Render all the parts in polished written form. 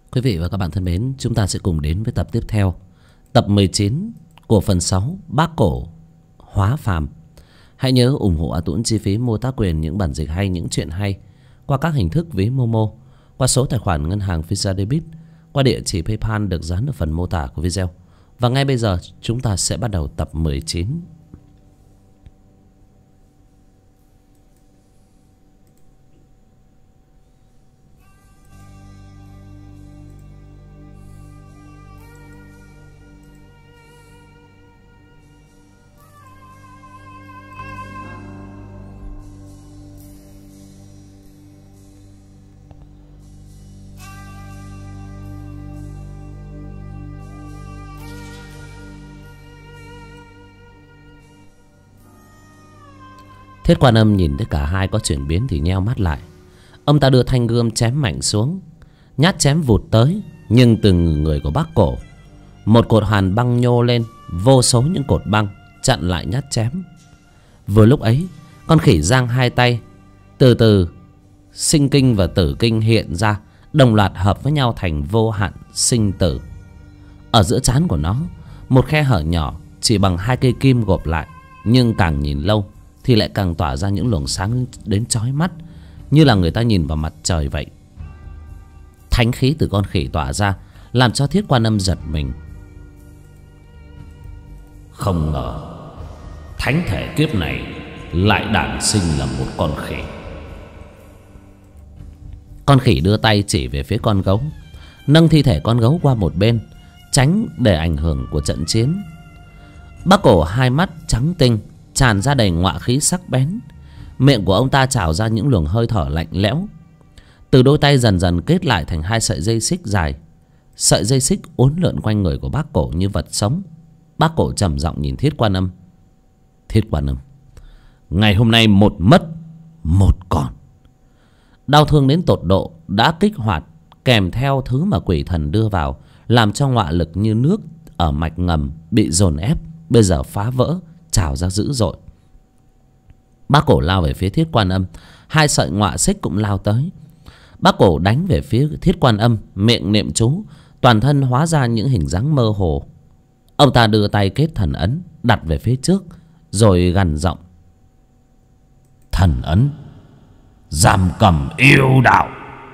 Quý vị và các bạn thân mến, chúng ta sẽ cùng đến với tập tiếp theo, tập 19 của phần 6 Bác Cổ Hóa Phàm. Hãy nhớ ủng hộ A Tuấn chi phí mua tác quyền những bản dịch hay, những chuyện hay qua các hình thức ví Momo, qua số tài khoản ngân hàng Visa Debit, qua địa chỉ PayPal được dán ở phần mô tả của video. Và ngay bây giờ chúng ta sẽ bắt đầu tập 19. Thiết Quan Âm nhìn thấy cả hai có chuyển biến thì nheo mắt lại. Ông ta đưa thanh gươm chém mạnh xuống, nhát chém vụt tới, nhưng từng người của Bác Cổ, một cột hàn băng nhô lên, vô số những cột băng chặn lại nhát chém. Vừa lúc ấy, con khỉ giang hai tay, từ từ sinh kinh và tử kinh hiện ra, đồng loạt hợp với nhau thành vô hạn sinh tử. Ở giữa trán của nó, một khe hở nhỏ chỉ bằng hai cây kim gộp lại, nhưng càng nhìn lâu thì lại càng tỏa ra những luồng sáng đến chói mắt, như là người ta nhìn vào mặt trời vậy. Thánh khí từ con khỉ tỏa ra làm cho Thiết Quan Âm giật mình. Không ngờ thánh thể kiếp này lại đản sinh là một con khỉ. Con khỉ đưa tay chỉ về phía con gấu, nâng thi thể con gấu qua một bên, tránh để ảnh hưởng của trận chiến. Bác Cổ hai mắt trắng tinh, tràn ra đầy ngọa khí sắc bén. Miệng của ông ta trào ra những luồng hơi thở lạnh lẽo. Từ đôi tay dần dần kết lại thành hai sợi dây xích dài. Sợi dây xích uốn lượn quanh người của Bác Cổ như vật sống. Bác Cổ trầm giọng nhìn Thiết Quan Âm. Thiết Quan Âm, ngày hôm nay một mất một còn. Đau thương đến tột độ đã kích hoạt, kèm theo thứ mà quỷ thần đưa vào, làm cho ngọa lực như nước ở mạch ngầm bị dồn ép, bây giờ phá vỡ, trào ra dữ dội. Bác Cổ lao về phía Thiết Quan Âm, hai sợi ngọa xích cũng lao tới. Bác Cổ đánh về phía Thiết Quan Âm, miệng niệm chú, toàn thân hóa ra những hình dáng mơ hồ. Ông ta đưa tay kết thần ấn đặt về phía trước, rồi gằn giọng. Thần ấn giam cầm yêu đạo.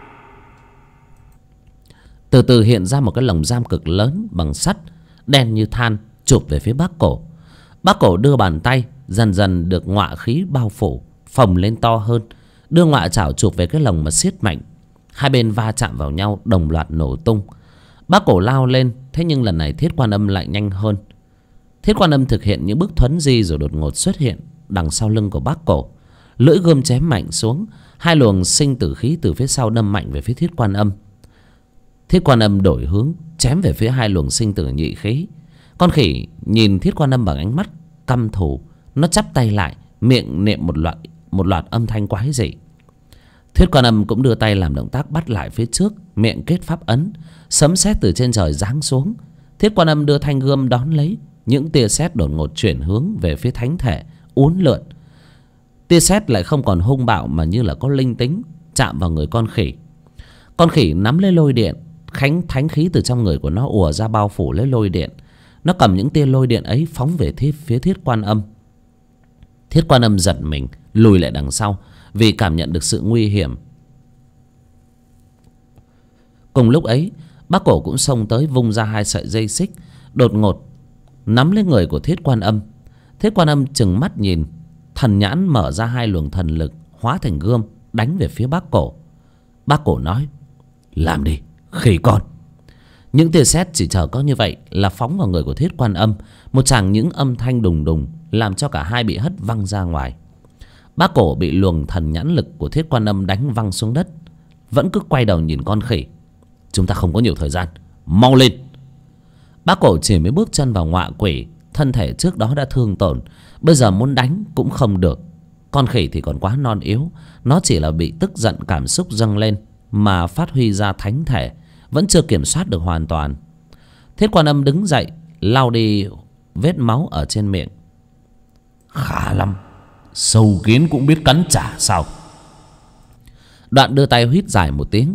Từ từ hiện ra một cái lồng giam cực lớn bằng sắt, đen như than, chụp về phía Bác Cổ. Bác Cổ đưa bàn tay, dần dần được ngọa khí bao phủ, phồng lên to hơn, đưa ngọa chảo chụp về cái lồng mà siết mạnh. Hai bên va chạm vào nhau, đồng loạt nổ tung. Bác Cổ lao lên, thế nhưng lần này Thiết Quan Âm lại nhanh hơn. Thiết Quan Âm thực hiện những bước thuấn di rồi đột ngột xuất hiện đằng sau lưng của Bác Cổ, lưỡi gươm chém mạnh xuống. Hai luồng sinh tử khí từ phía sau đâm mạnh về phía Thiết Quan Âm. Thiết Quan Âm đổi hướng, chém về phía hai luồng sinh tử nhị khí. Con khỉ nhìn Thiết Quan Âm bằng ánh mắt căm thù, nó chắp tay lại, miệng niệm một loạt âm thanh quái dị. Thiết Quan Âm cũng đưa tay làm động tác bắt lại phía trước, miệng kết pháp ấn. Sấm sét từ trên trời giáng xuống. Thiết Quan Âm đưa thanh gươm đón lấy. Những tia sét đột ngột chuyển hướng về phía thánh thể, uốn lượn. Tia sét lại không còn hung bạo mà như là có linh tính, chạm vào người con khỉ. Con khỉ nắm lấy lôi điện, thánh khí từ trong người của nó ùa ra bao phủ lấy lôi điện. Nó cầm những tia lôi điện ấy phóng về phía Thiết Quan Âm. Thiết Quan Âm giật mình, lùi lại đằng sau vì cảm nhận được sự nguy hiểm. Cùng lúc ấy, Bác Cổ cũng xông tới, vung ra hai sợi dây xích, đột ngột nắm lấy người của Thiết Quan Âm. Thiết Quan Âm trừng mắt nhìn, thần nhãn mở ra, hai luồng thần lực hóa thành gươm đánh về phía Bác Cổ. Bác Cổ nói: làm đi, khỉ con. Những tia sét chỉ chờ có như vậy là phóng vào người của Thiết Quan Âm. Một tràng những âm thanh đùng đùng làm cho cả hai bị hất văng ra ngoài. Bác Cổ bị luồng thần nhãn lực của Thiết Quan Âm đánh văng xuống đất, vẫn cứ quay đầu nhìn con khỉ. Chúng ta không có nhiều thời gian, mau lên. Bác Cổ chỉ mới bước chân vào ngọa quỷ, thân thể trước đó đã thương tổn, bây giờ muốn đánh cũng không được. Con khỉ thì còn quá non yếu, nó chỉ là bị tức giận cảm xúc dâng lên mà phát huy ra thánh thể, vẫn chưa kiểm soát được hoàn toàn. Thiết Quan Âm đứng dậy, lau đi vết máu ở trên miệng. Khá lắm, sâu kiến cũng biết cắn trả sao? Đoạn đưa tay huýt dài một tiếng,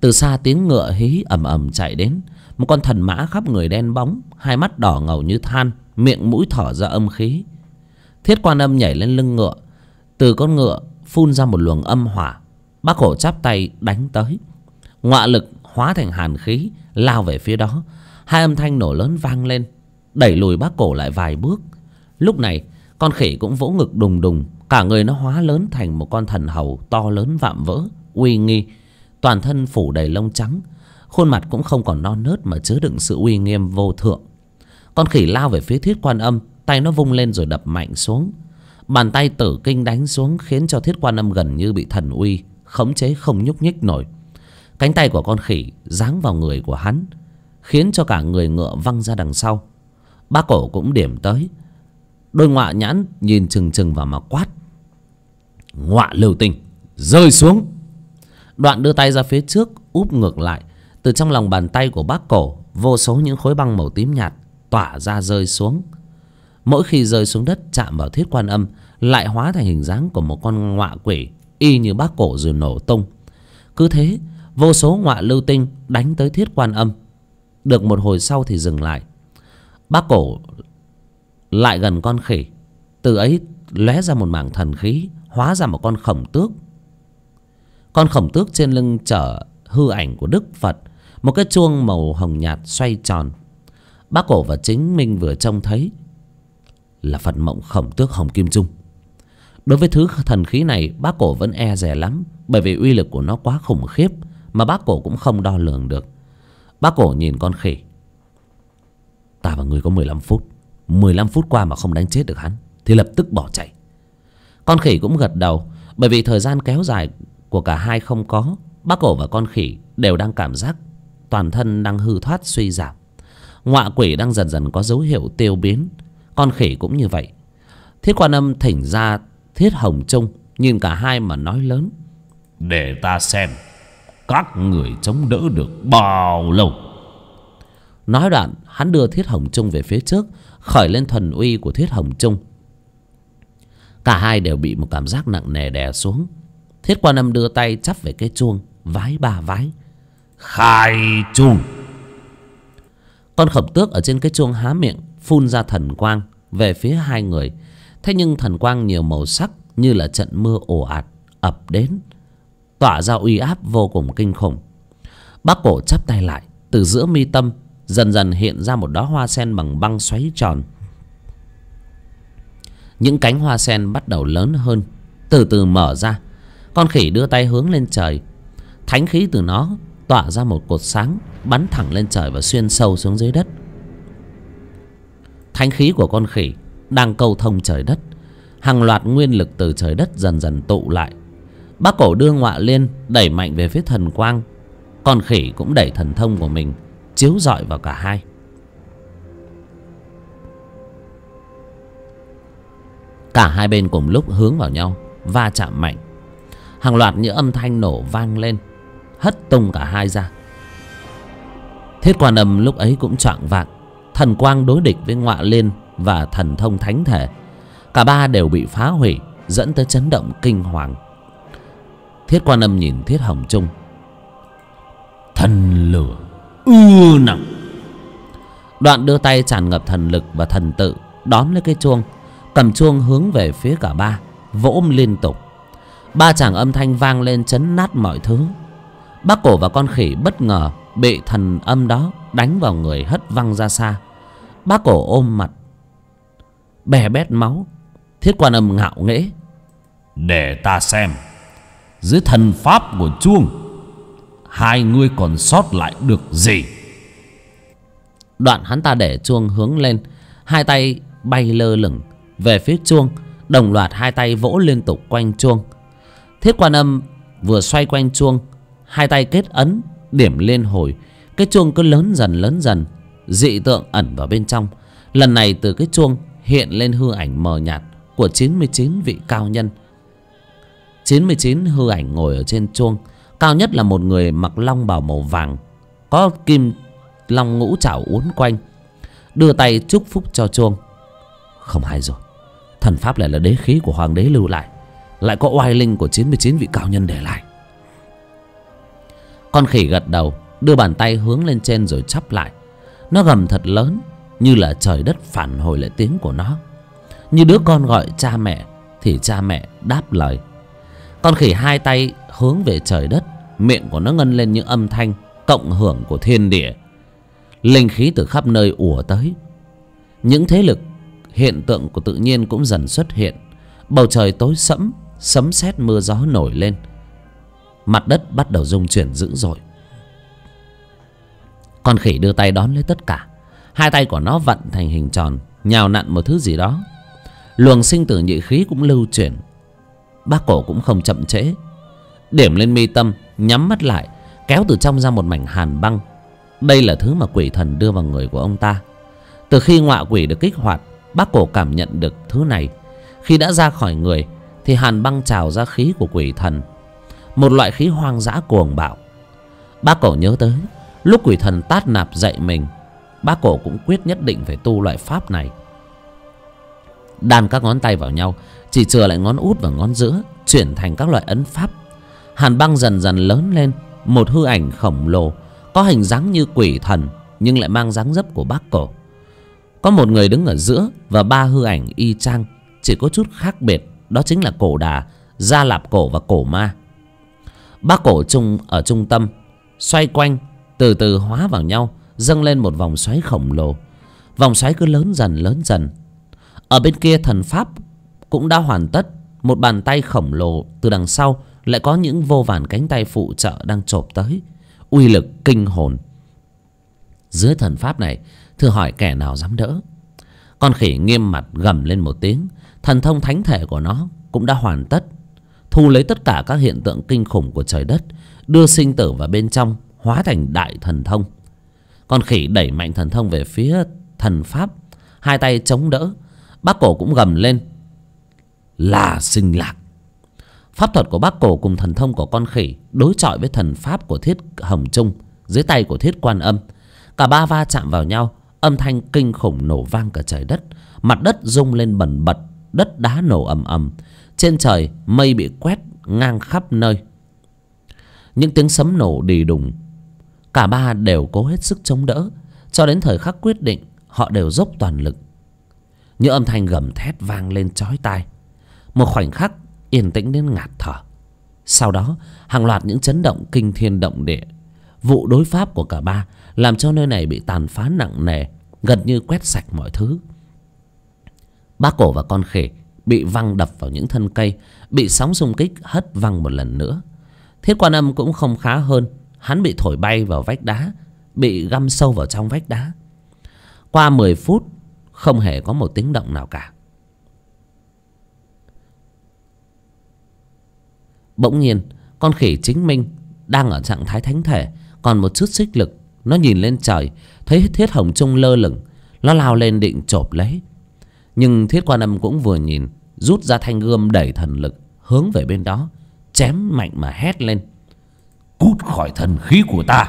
Từ xa tiếng ngựa hí ầm ầm chạy đến. Một con thần mã khắp người đen bóng, hai mắt đỏ ngầu như than, miệng mũi thở ra âm khí. Thiết Quan Âm nhảy lên lưng ngựa, từ con ngựa phun ra một luồng âm hỏa. Bác Cổ chắp tay đánh tới, ngọa lực hóa thành hàn khí lao về phía đó. Hai âm thanh nổ lớn vang lên, đẩy lùi Bác Cổ lại vài bước. Lúc này con khỉ cũng vỗ ngực đùng đùng, cả người nó hóa lớn thành một con thần hầu to lớn vạm vỡ, uy nghi, toàn thân phủ đầy lông trắng, khuôn mặt cũng không còn non nớt mà chứa đựng sự uy nghiêm vô thượng. Con khỉ lao về phía Thiết Quan Âm, tay nó vung lên rồi đập mạnh xuống. Bàn tay tử kinh đánh xuống khiến cho Thiết Quan Âm gần như bị thần uy khống chế không nhúc nhích nổi. Cánh tay của con khỉ giáng vào người của hắn, khiến cho cả người ngựa văng ra đằng sau. Bác Cổ cũng điểm tới, đôi ngọa nhãn nhìn chừng chừng vào mà quát: "Ngọa lưu tinh, rơi xuống!" Đoạn đưa tay ra phía trước úp ngược lại. Từ trong lòng bàn tay của Bác Cổ, vô số những khối băng màu tím nhạt tỏa ra rơi xuống. Mỗi khi rơi xuống đất chạm vào Thiết Quan Âm lại hóa thành hình dáng của một con ngọa quỷ y như Bác Cổ rồi nổ tung. Cứ thế vô số ngọa lưu tinh đánh tới Thiết Quan Âm. Được một hồi sau thì dừng lại. Bác Cổ lại gần con khỉ, từ ấy lóe ra một mảng thần khí, hóa ra một con khổng tước. Con khổng tước trên lưng chở hư ảnh của Đức Phật, một cái chuông màu hồng nhạt xoay tròn. Bác Cổ và chính mình vừa trông thấy là Phật mộng khổng tước Hồng Kim Trung. Đối với thứ thần khí này Bác Cổ vẫn e dè lắm, bởi vì uy lực của nó quá khủng khiếp mà Bác Cổ cũng không đo lường được. Bác Cổ nhìn con khỉ: "Ta và người có 15 phút 15 phút qua mà không đánh chết được hắn thì lập tức bỏ chạy." Con khỉ cũng gật đầu, bởi vì thời gian kéo dài của cả hai không có. Bác Cổ và con khỉ đều đang cảm giác toàn thân đang hư thoát suy giảm. Ngọa quỷ đang dần dần có dấu hiệu tiêu biến, con khỉ cũng như vậy. Thiết Quan Âm thỉnh ra Thiết Hồng Trung, nhìn cả hai mà nói lớn: "Để ta xem các người chống đỡ được bao lâu." Nói đoạn hắn đưa Thiết Hồng Trung về phía trước, khởi lên thần uy của Thiết Hồng Trung. Cả hai đều bị một cảm giác nặng nề đè xuống. Thiết Quan Âm đưa tay chắp về cái chuông, vái ba vái: "Khai chuông!" Con khổng tước ở trên cái chuông há miệng phun ra thần quang về phía hai người. Thế nhưng thần quang nhiều màu sắc như là trận mưa ồ ạt ập đến, tỏa ra uy áp vô cùng kinh khủng. Bác Cổ chắp tay lại, từ giữa mi tâm dần dần hiện ra một đóa hoa sen bằng băng xoáy tròn. Những cánh hoa sen bắt đầu lớn hơn, từ từ mở ra. Con khỉ đưa tay hướng lên trời, thánh khí từ nó tỏa ra một cột sáng bắn thẳng lên trời và xuyên sâu xuống dưới đất. Thánh khí của con khỉ đang câu thông trời đất, hàng loạt nguyên lực từ trời đất dần dần tụ lại. Bác Cổ đưa ngọa liên đẩy mạnh về phía thần quang, con khỉ cũng đẩy thần thông của mình chiếu rọi vào cả hai. Cả hai bên cùng lúc hướng vào nhau, va chạm mạnh. Hàng loạt những âm thanh nổ vang lên, hất tung cả hai ra. Thiết Quan Âm lúc ấy cũng choạng vạng. Thần quang đối địch với ngọa liên và thần thông thánh thể, cả ba đều bị phá hủy, dẫn tới chấn động kinh hoàng. Thiết Quan Âm nhìn Thiết Hồng Trung: "Thần lửa ưa nặng." Đoạn đưa tay tràn ngập thần lực và thần tự đón lấy cái chuông, cầm chuông hướng về phía cả ba, vỗ liên tục. Ba tràng âm thanh vang lên chấn nát mọi thứ. Bác Cổ và con khỉ bất ngờ bị thần âm đó đánh vào người, hất văng ra xa. Bác Cổ ôm mặt bè bét máu. Thiết Quan Âm ngạo nghễ: "Để ta xem dưới thần pháp của chuông hai ngươi còn sót lại được gì." Đoạn hắn ta để chuông hướng lên, hai tay bay lơ lửng về phía chuông, đồng loạt hai tay vỗ liên tục quanh chuông. Thiết Quan Âm vừa xoay quanh chuông, hai tay kết ấn điểm liên hồi. Cái chuông cứ lớn dần, dị tượng ẩn vào bên trong. Lần này từ cái chuông hiện lên hư ảnh mờ nhạt của 99 vị cao nhân. 99 hư ảnh ngồi ở trên chuông. Cao nhất là một người mặc long bào màu vàng, có kim long ngũ trảo uốn quanh, đưa tay chúc phúc cho chuông. Không hay rồi, thần pháp này là đế khí của hoàng đế lưu lại, lại có oai linh của 99 vị cao nhân để lại. Con khỉ gật đầu, đưa bàn tay hướng lên trên rồi chắp lại. Nó gầm thật lớn, như là trời đất phản hồi lại tiếng của nó. Như đứa con gọi cha mẹ thì cha mẹ đáp lời. Con khỉ hai tay hướng về trời đất, miệng của nó ngân lên những âm thanh cộng hưởng của thiên địa. Linh khí từ khắp nơi ùa tới. Những thế lực hiện tượng của tự nhiên cũng dần xuất hiện. Bầu trời tối sẫm, sấm sét mưa gió nổi lên. Mặt đất bắt đầu rung chuyển dữ dội. Con khỉ đưa tay đón lấy tất cả. Hai tay của nó vặn thành hình tròn, nhào nặn một thứ gì đó. Luồng sinh tử nhị khí cũng lưu chuyển. Bác Cổ cũng không chậm trễ, điểm lên mi tâm, nhắm mắt lại, kéo từ trong ra một mảnh hàn băng. Đây là thứ mà quỷ thần đưa vào người của ông ta. Từ khi ngọa quỷ được kích hoạt, bác Cổ cảm nhận được thứ này. Khi đã ra khỏi người thì hàn băng trào ra khí của quỷ thần, một loại khí hoang dã cuồng bạo. Bác Cổ nhớ tới lúc quỷ thần tát nạp dạy mình, bác Cổ cũng quyết nhất định phải tu loại pháp này. Đan các ngón tay vào nhau, chỉ chừa lại ngón út và ngón giữa, chuyển thành các loại ấn pháp. Hàn băng dần dần lớn lên, một hư ảnh khổng lồ, có hình dáng như quỷ thần nhưng lại mang dáng dấp của bác Cổ. Có một người đứng ở giữa và ba hư ảnh y chang, chỉ có chút khác biệt, đó chính là Cổ Đà, Gia Lạp Cổ và Cổ Ma. Bác Cổ ở trung tâm, xoay quanh, từ từ hóa vào nhau, dâng lên một vòng xoáy khổng lồ. Vòng xoáy cứ lớn dần lớn dần. Ở bên kia thần pháp cũng đã hoàn tất. Một bàn tay khổng lồ từ đằng sau lại có những vô vàn cánh tay phụ trợ đang chộp tới, uy lực kinh hồn. Dưới thần pháp này, thử hỏi kẻ nào dám đỡ. Con khỉ nghiêm mặt gầm lên một tiếng. Thần thông thánh thể của nó cũng đã hoàn tất, thu lấy tất cả các hiện tượng kinh khủng của trời đất, đưa sinh tử vào bên trong, hóa thành đại thần thông. Con khỉ đẩy mạnh thần thông về phía thần pháp, hai tay chống đỡ. Bác Cổ cũng gầm lên là sinh lạc. Pháp thuật của bác Cổ cùng thần thông của con khỉ đối chọi với thần pháp của Thiết Hồng Trung dưới tay của Thiết Quan Âm. Cả ba va chạm vào nhau, âm thanh kinh khủng nổ vang cả trời đất. Mặt đất rung lên bần bật, đất đá nổ ầm ầm. Trên trời mây bị quét ngang khắp nơi. Những tiếng sấm nổ đì đùng. Cả ba đều cố hết sức chống đỡ. Cho đến thời khắc quyết định, họ đều dốc toàn lực. Những âm thanh gầm thét vang lên chói tai. Một khoảnh khắc yên tĩnh đến ngạt thở. Sau đó hàng loạt những chấn động kinh thiên động địa. Vụ đối pháp của cả ba làm cho nơi này bị tàn phá nặng nề, gần như quét sạch mọi thứ. Bác Cổ và con khỉ bị văng đập vào những thân cây, bị sóng xung kích hất văng một lần nữa. Thiết Quan Âm cũng không khá hơn. Hắn bị thổi bay vào vách đá, bị găm sâu vào trong vách đá. Qua 10 phút không hề có một tiếng động nào cả. Bỗng nhiên con khỉ chính minh đang ở trạng thái thánh thể, còn một chút xích lực. Nó nhìn lên trời, thấy Thiết Hồng Trung lơ lửng. Nó lao lên định chộp lấy. Nhưng Thiết Quan Âm cũng vừa nhìn, rút ra thanh gươm đẩy thần lực hướng về bên đó, chém mạnh mà hét lên: Cút khỏi thần khí của ta!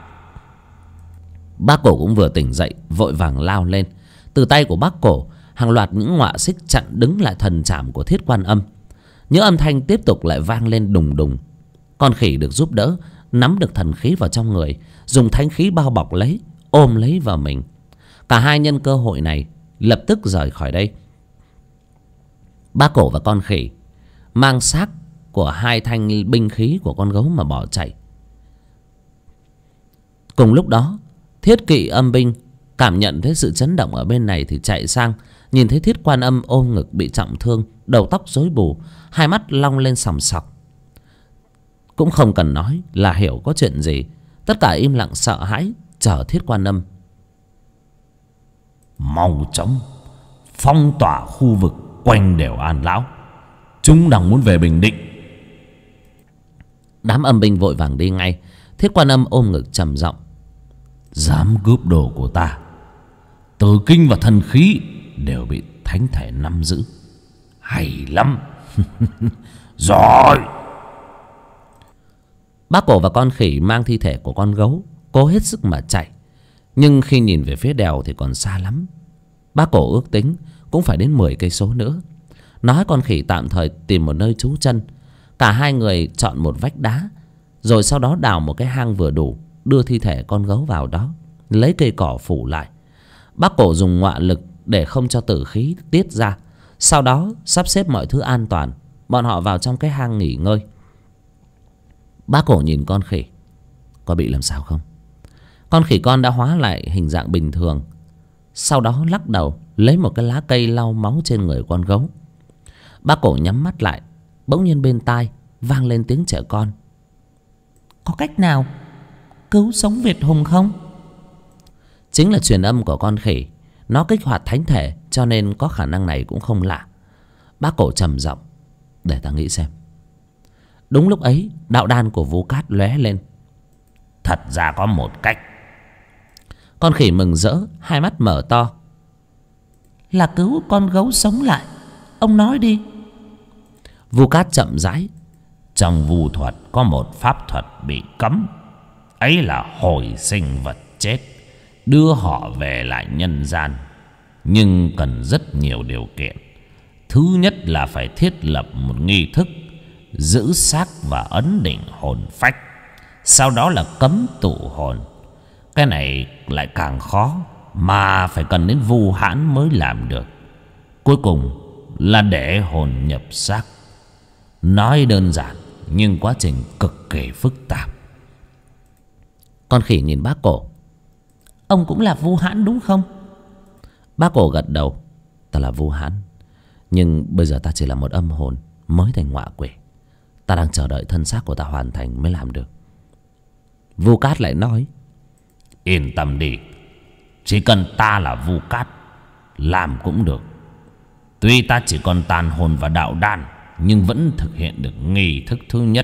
Bác Cổ cũng vừa tỉnh dậy, vội vàng lao lên. Từ tay của bác Cổ, hàng loạt những ngọa xích chặn đứng lại thần trảm của Thiết Quan Âm. Những âm thanh tiếp tục lại vang lên đùng đùng. Con khỉ được giúp đỡ, nắm được thần khí vào trong người, dùng thánh khí bao bọc lấy, ôm lấy vào mình. Cả hai nhân cơ hội này lập tức rời khỏi đây. Bác Cổ và con khỉ mang xác của hai thanh binh khí của con gấu mà bỏ chạy. Cùng lúc đó, Thiết Kỵ Âm binh cảm nhận thấy sự chấn động ở bên này thì chạy sang, nhìn thấy Thiết Quan Âm ôm ngực bị trọng thương, đầu tóc rối bù, hai mắt long lên sòng sọc. Cũng không cần nói là hiểu có chuyện gì. Tất cả im lặng sợ hãi chờ Thiết Quan Âm. Mau chóng phong tỏa khu vực quanh đèo An Lão. Chúng đang muốn về Bình Định. Đám âm binh vội vàng đi ngay. Thiết Quan Âm ôm ngực trầm giọng: Dám cướp đồ của ta, tử kinh và thần khí đều bị thánh thể nắm giữ. Hay lắm. Rồi. Bác Cổ và con khỉ mang thi thể của con gấu cố hết sức mà chạy. Nhưng khi nhìn về phía đèo thì còn xa lắm. Bác Cổ ước tính cũng phải đến 10 cây số nữa. Nói con khỉ tạm thời tìm một nơi trú chân. Cả hai người chọn một vách đá, rồi sau đó đào một cái hang vừa đủ, đưa thi thể con gấu vào đó, lấy cây cỏ phủ lại. Bác Cổ dùng ngọa lực để không cho tử khí tiết ra. Sau đó sắp xếp mọi thứ an toàn, bọn họ vào trong cái hang nghỉ ngơi. Bác Cổ nhìn con khỉ. Có bị làm sao không? Con khỉ con đã hóa lại hình dạng bình thường. Sau đó lắc đầu, lấy một cái lá cây lau máu trên người con gấu. Bác Cổ nhắm mắt lại. Bỗng nhiên bên tai vang lên tiếng trẻ con. Có cách nào cứu sống Việt Hùng không? Chính là truyền âm của con khỉ. Nó kích hoạt thánh thể, cho nên có khả năng này cũng không lạ. Bác Cổ trầm giọng. Để ta nghĩ xem. Đúng lúc ấy, đạo đan của Vu Cát lóe lên. Thật ra có một cách. Con khỉ mừng rỡ, hai mắt mở to. Là cứu con gấu sống lại. Ông nói đi. Vu Cát chậm rãi. Trong vu thuật có một pháp thuật bị cấm. Ấy là hồi sinh vật chết, đưa họ về lại nhân gian. Nhưng cần rất nhiều điều kiện. Thứ nhất là phải thiết lập một nghi thức giữ xác và ấn định hồn phách. Sau đó là cấm tụ hồn. Cái này lại càng khó, mà phải cần đến vu hãn mới làm được. Cuối cùng là để hồn nhập xác. Nói đơn giản, nhưng quá trình cực kỳ phức tạp. Con khỉ nhìn bác Cổ. Ông cũng là vu hãn đúng không? Bác Cổ gật đầu. Ta là vu hãn, nhưng bây giờ ta chỉ là một âm hồn mới thành ngọa quỷ. Ta đang chờ đợi thân xác của ta hoàn thành mới làm được. Vu Cát lại nói. Yên tâm đi, chỉ cần ta là Vu Cát, làm cũng được. Tuy ta chỉ còn tàn hồn và đạo đan, nhưng vẫn thực hiện được nghi thức thứ nhất.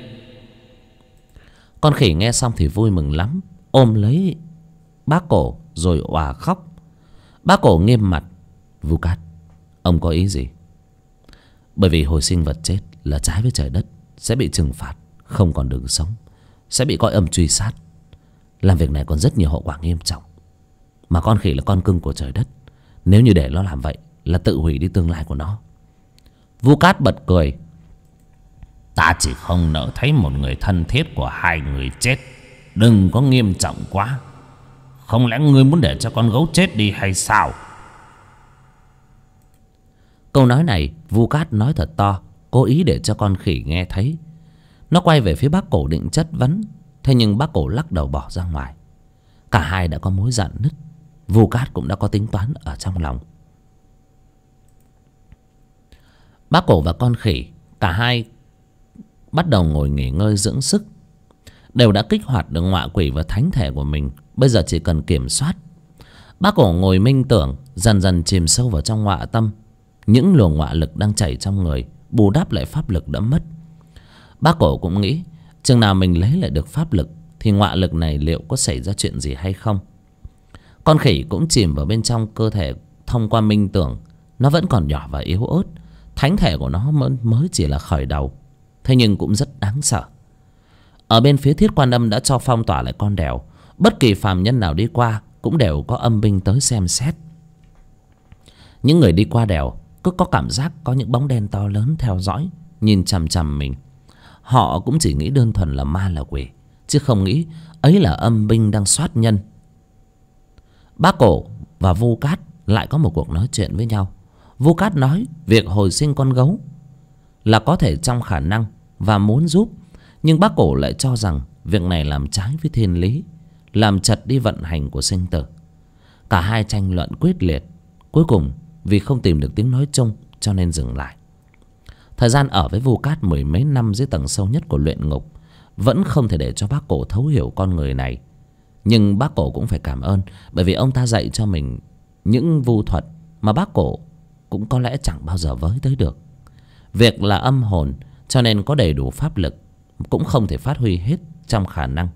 Con khỉ nghe xong thì vui mừng lắm, ôm lấy bác Cổ rồi òa khóc. Bác Cổ nghiêm mặt. Vu Cát, ông có ý gì? Bởi vì hồi sinh vật chết là trái với trời đất, sẽ bị trừng phạt, không còn đường sống, sẽ bị coi âm truy sát. Làm việc này còn rất nhiều hậu quả nghiêm trọng. Mà con khỉ là con cưng của trời đất, nếu như để nó làm vậy là tự hủy đi tương lai của nó. Vu Cát bật cười. Ta chỉ không nỡ thấy một người thân thiết của hai người chết. Đừng có nghiêm trọng quá. Không lẽ ngươi muốn để cho con gấu chết đi hay sao? Câu nói này Vu Cát nói thật to, cố ý để cho con khỉ nghe thấy. Nó quay về phía bác Cổ định chất vấn, thế nhưng bác Cổ lắc đầu bỏ ra ngoài. Cả hai đã có mối rạn nứt. Vu Cát cũng đã có tính toán ở trong lòng. Bác Cổ và con khỉ, cả hai bắt đầu ngồi nghỉ ngơi dưỡng sức. Đều đã kích hoạt được ngọa quỷ và thánh thể của mình, bây giờ chỉ cần kiểm soát. Bác Cổ ngồi minh tưởng, dần dần chìm sâu vào trong ngọa tâm. Những luồng ngọa lực đang chảy trong người bù đắp lại pháp lực đã mất. Bác Cổ cũng nghĩ, chừng nào mình lấy lại được pháp lực thì ngọa lực này liệu có xảy ra chuyện gì hay không. Con khỉ cũng chìm vào bên trong cơ thể thông qua minh tưởng. Nó vẫn còn nhỏ và yếu ớt, thánh thể của nó mới chỉ là khởi đầu, thế nhưng cũng rất đáng sợ. Ở bên phía Thiết Quan Âm đã cho phong tỏa lại con đèo. Bất kỳ phàm nhân nào đi qua cũng đều có âm binh tới xem xét. Những người đi qua đèo cứ có cảm giác có những bóng đen to lớn theo dõi, nhìn chằm chằm mình. Họ cũng chỉ nghĩ đơn thuần là ma là quỷ, chứ không nghĩ ấy là âm binh đang soát nhân. Bác Cổ và Vu Cát lại có một cuộc nói chuyện với nhau. Vu Cát nói việc hồi sinh con gấu là có thể trong khả năng và muốn giúp, nhưng bác Cổ lại cho rằng việc này làm trái với thiên lý, làm chật đi vận hành của sinh tử. Cả hai tranh luận quyết liệt. Cuối cùng vì không tìm được tiếng nói chung cho nên dừng lại. Thời gian ở với Vu Cát mười mấy năm dưới tầng sâu nhất của luyện ngục vẫn không thể để cho bác Cổ thấu hiểu con người này. Nhưng bác Cổ cũng phải cảm ơn, bởi vì ông ta dạy cho mình những vu thuật mà bác Cổ cũng có lẽ chẳng bao giờ với tới được. Việc là âm hồn cho nên có đầy đủ pháp lực, cũng không thể phát huy hết trong khả năng.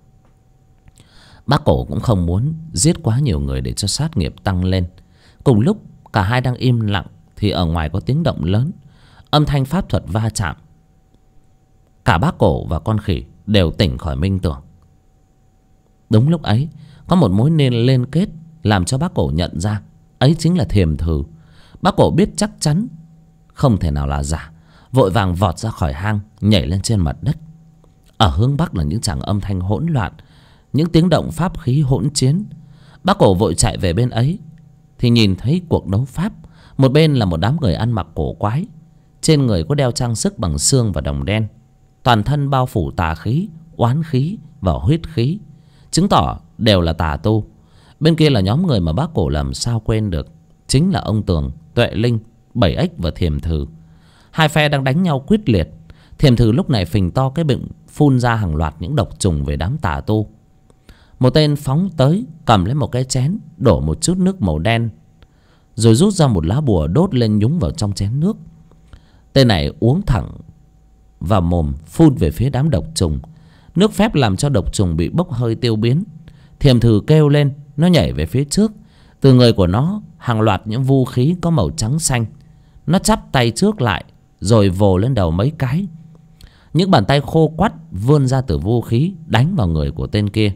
Bác Cổ cũng không muốn giết quá nhiều người để cho sát nghiệp tăng lên. Cùng lúc cả hai đang im lặng thì ở ngoài có tiếng động lớn, âm thanh pháp thuật va chạm. Cả bác Cổ và con khỉ đều tỉnh khỏi minh tưởng. Đúng lúc ấy có một mối liên kết làm cho bác Cổ nhận ra ấy chính là thiềm thử. Bác Cổ biết chắc chắn không thể nào là giả, vội vàng vọt ra khỏi hang, nhảy lên trên mặt đất. Ở hướng bắc là những tràng âm thanh hỗn loạn, những tiếng động pháp khí hỗn chiến. Bác Cổ vội chạy về bên ấy thì nhìn thấy cuộc đấu pháp. Một bên là một đám người ăn mặc cổ quái, trên người có đeo trang sức bằng xương và đồng đen, toàn thân bao phủ tà khí, oán khí và huyết khí, chứng tỏ đều là tà tu. Bên kia là nhóm người mà bác Cổ làm sao quên được, chính là ông Tường, Tuệ Linh, Bảy Ếch và Thiềm Thử. Hai phe đang đánh nhau quyết liệt. Thiềm Thử lúc này phình to cái bụng, phun ra hàng loạt những độc trùng về đám tà tu. Một tên phóng tới, cầm lấy một cái chén, đổ một chút nước màu đen, rồi rút ra một lá bùa đốt lên nhúng vào trong chén nước. Tên này uống thẳng vào mồm, phun về phía đám độc trùng. Nước phép làm cho độc trùng bị bốc hơi tiêu biến. Thiềm Thử kêu lên, nó nhảy về phía trước. Từ người của nó hàng loạt những vũ khí có màu trắng xanh. Nó chắp tay trước lại rồi vồ lên đầu mấy cái. Những bàn tay khô quắt vươn ra từ vũ khí đánh vào người của tên kia.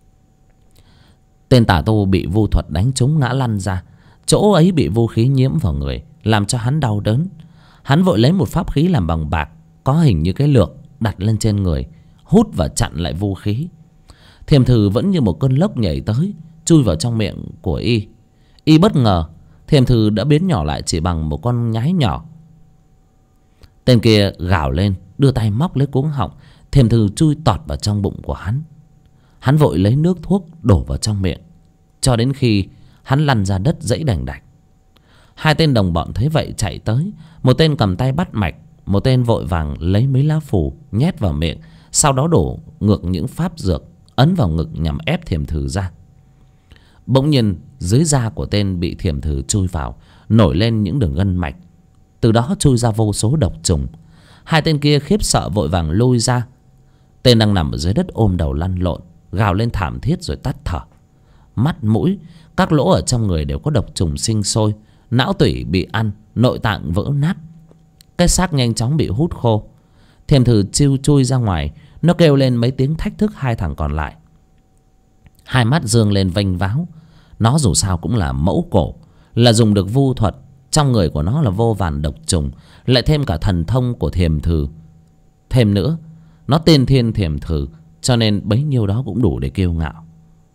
Tên tà tu bị vu thuật đánh trúng ngã lăn ra. Chỗ ấy bị vũ khí nhiễm vào người, làm cho hắn đau đớn. Hắn vội lấy một pháp khí làm bằng bạc, có hình như cái lược, đặt lên trên người, hút và chặn lại vũ khí. Thiềm Thử vẫn như một cơn lốc nhảy tới, chui vào trong miệng của y. Y bất ngờ, Thiềm Thử đã biến nhỏ lại chỉ bằng một con nhái nhỏ. Tên kia gào lên, đưa tay móc lấy cuống họng. Thiềm Thử chui tọt vào trong bụng của hắn. Hắn vội lấy nước thuốc đổ vào trong miệng, cho đến khi hắn lăn ra đất dãy đành đạch. Hai tên đồng bọn thấy vậy chạy tới. Một tên cầm tay bắt mạch, một tên vội vàng lấy mấy lá phù nhét vào miệng, sau đó đổ ngược những pháp dược ấn vào ngực nhằm ép Thiềm Thử ra. Bỗng nhiên dưới da của tên bị Thiềm Thử chui vào nổi lên những đường gân mạch, từ đó chui ra vô số độc trùng. Hai tên kia khiếp sợ vội vàng lui ra. Tên đang nằm ở dưới đất ôm đầu lăn lộn, gào lên thảm thiết rồi tắt thở. Mắt, mũi, các lỗ ở trong người đều có độc trùng sinh sôi. Não tủy bị ăn, nội tạng vỡ nát. Cái xác nhanh chóng bị hút khô. Thiềm Thử chui ra ngoài. Nó kêu lên mấy tiếng thách thức hai thằng còn lại. Hai mắt dương lên vênh váo. Nó dù sao cũng là mẫu cổ, là dùng được vu thuật. Trong người của nó là vô vàn độc trùng, lại thêm cả thần thông của Thiềm Thử. Thêm nữa, nó tiên thiên Thiềm Thử, cho nên bấy nhiêu đó cũng đủ để kiêu ngạo.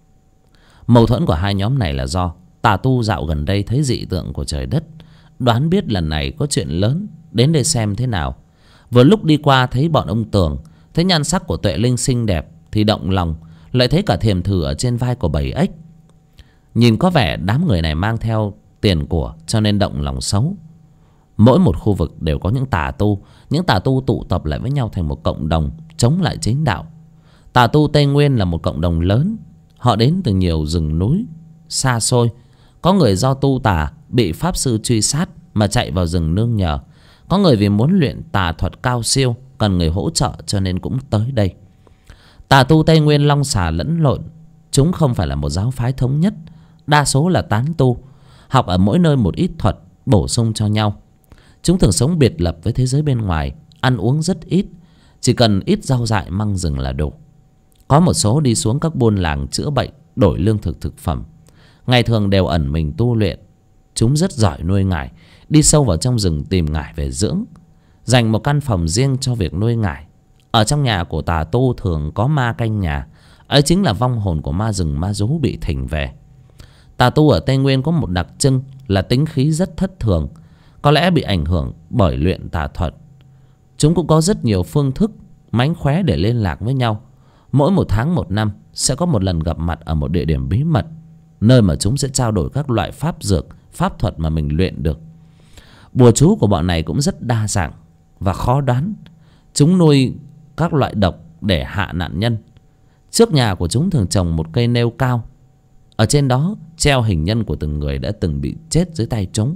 Mâu thuẫn của hai nhóm này là do tà tu dạo gần đây thấy dị tượng của trời đất, đoán biết lần này có chuyện lớn, đến đây xem thế nào. Vừa lúc đi qua thấy bọn ông Tường, thấy nhan sắc của Tuệ Linh xinh đẹp thì động lòng, lại thấy cả Thiềm Thử ở trên vai của Bảy Ếch. Nhìn có vẻ đám người này mang theo tiền của, cho nên động lòng xấu. Mỗi một khu vực đều có những tà tu. Những tà tu tụ tập lại với nhau thành một cộng đồng chống lại chính đạo. Tà tu Tây Nguyên là một cộng đồng lớn. Họ đến từ nhiều rừng núi xa xôi. Có người do tu tà bị pháp sư truy sát mà chạy vào rừng nương nhờ. Có người vì muốn luyện tà thuật cao siêu, cần người hỗ trợ cho nên cũng tới đây. Tà tu Tây Nguyên long xà lẫn lộn. Chúng không phải là một giáo phái thống nhất. Đa số là tán tu, học ở mỗi nơi một ít thuật, bổ sung cho nhau. Chúng thường sống biệt lập với thế giới bên ngoài, ăn uống rất ít, chỉ cần ít rau dại măng rừng là đủ. Có một số đi xuống các buôn làng chữa bệnh, đổi lương thực thực phẩm. Ngày thường đều ẩn mình tu luyện. Chúng rất giỏi nuôi ngải, đi sâu vào trong rừng tìm ngải về dưỡng, dành một căn phòng riêng cho việc nuôi ngải. Ở trong nhà của tà tu thường có ma canh nhà, ấy chính là vong hồn của ma rừng ma rú bị thỉnh về. Tà tu ở Tây Nguyên có một đặc trưng là tính khí rất thất thường, có lẽ bị ảnh hưởng bởi luyện tà thuật. Chúng cũng có rất nhiều phương thức mánh khóe để liên lạc với nhau. Mỗi một tháng một năm sẽ có một lần gặp mặt ở một địa điểm bí mật, nơi mà chúng sẽ trao đổi các loại pháp dược, pháp thuật mà mình luyện được. Bùa chú của bọn này cũng rất đa dạng và khó đoán. Chúng nuôi các loại độc để hạ nạn nhân. Trước nhà của chúng thường trồng một cây nêu cao, ở trên đó treo hình nhân của từng người đã từng bị chết dưới tay chúng.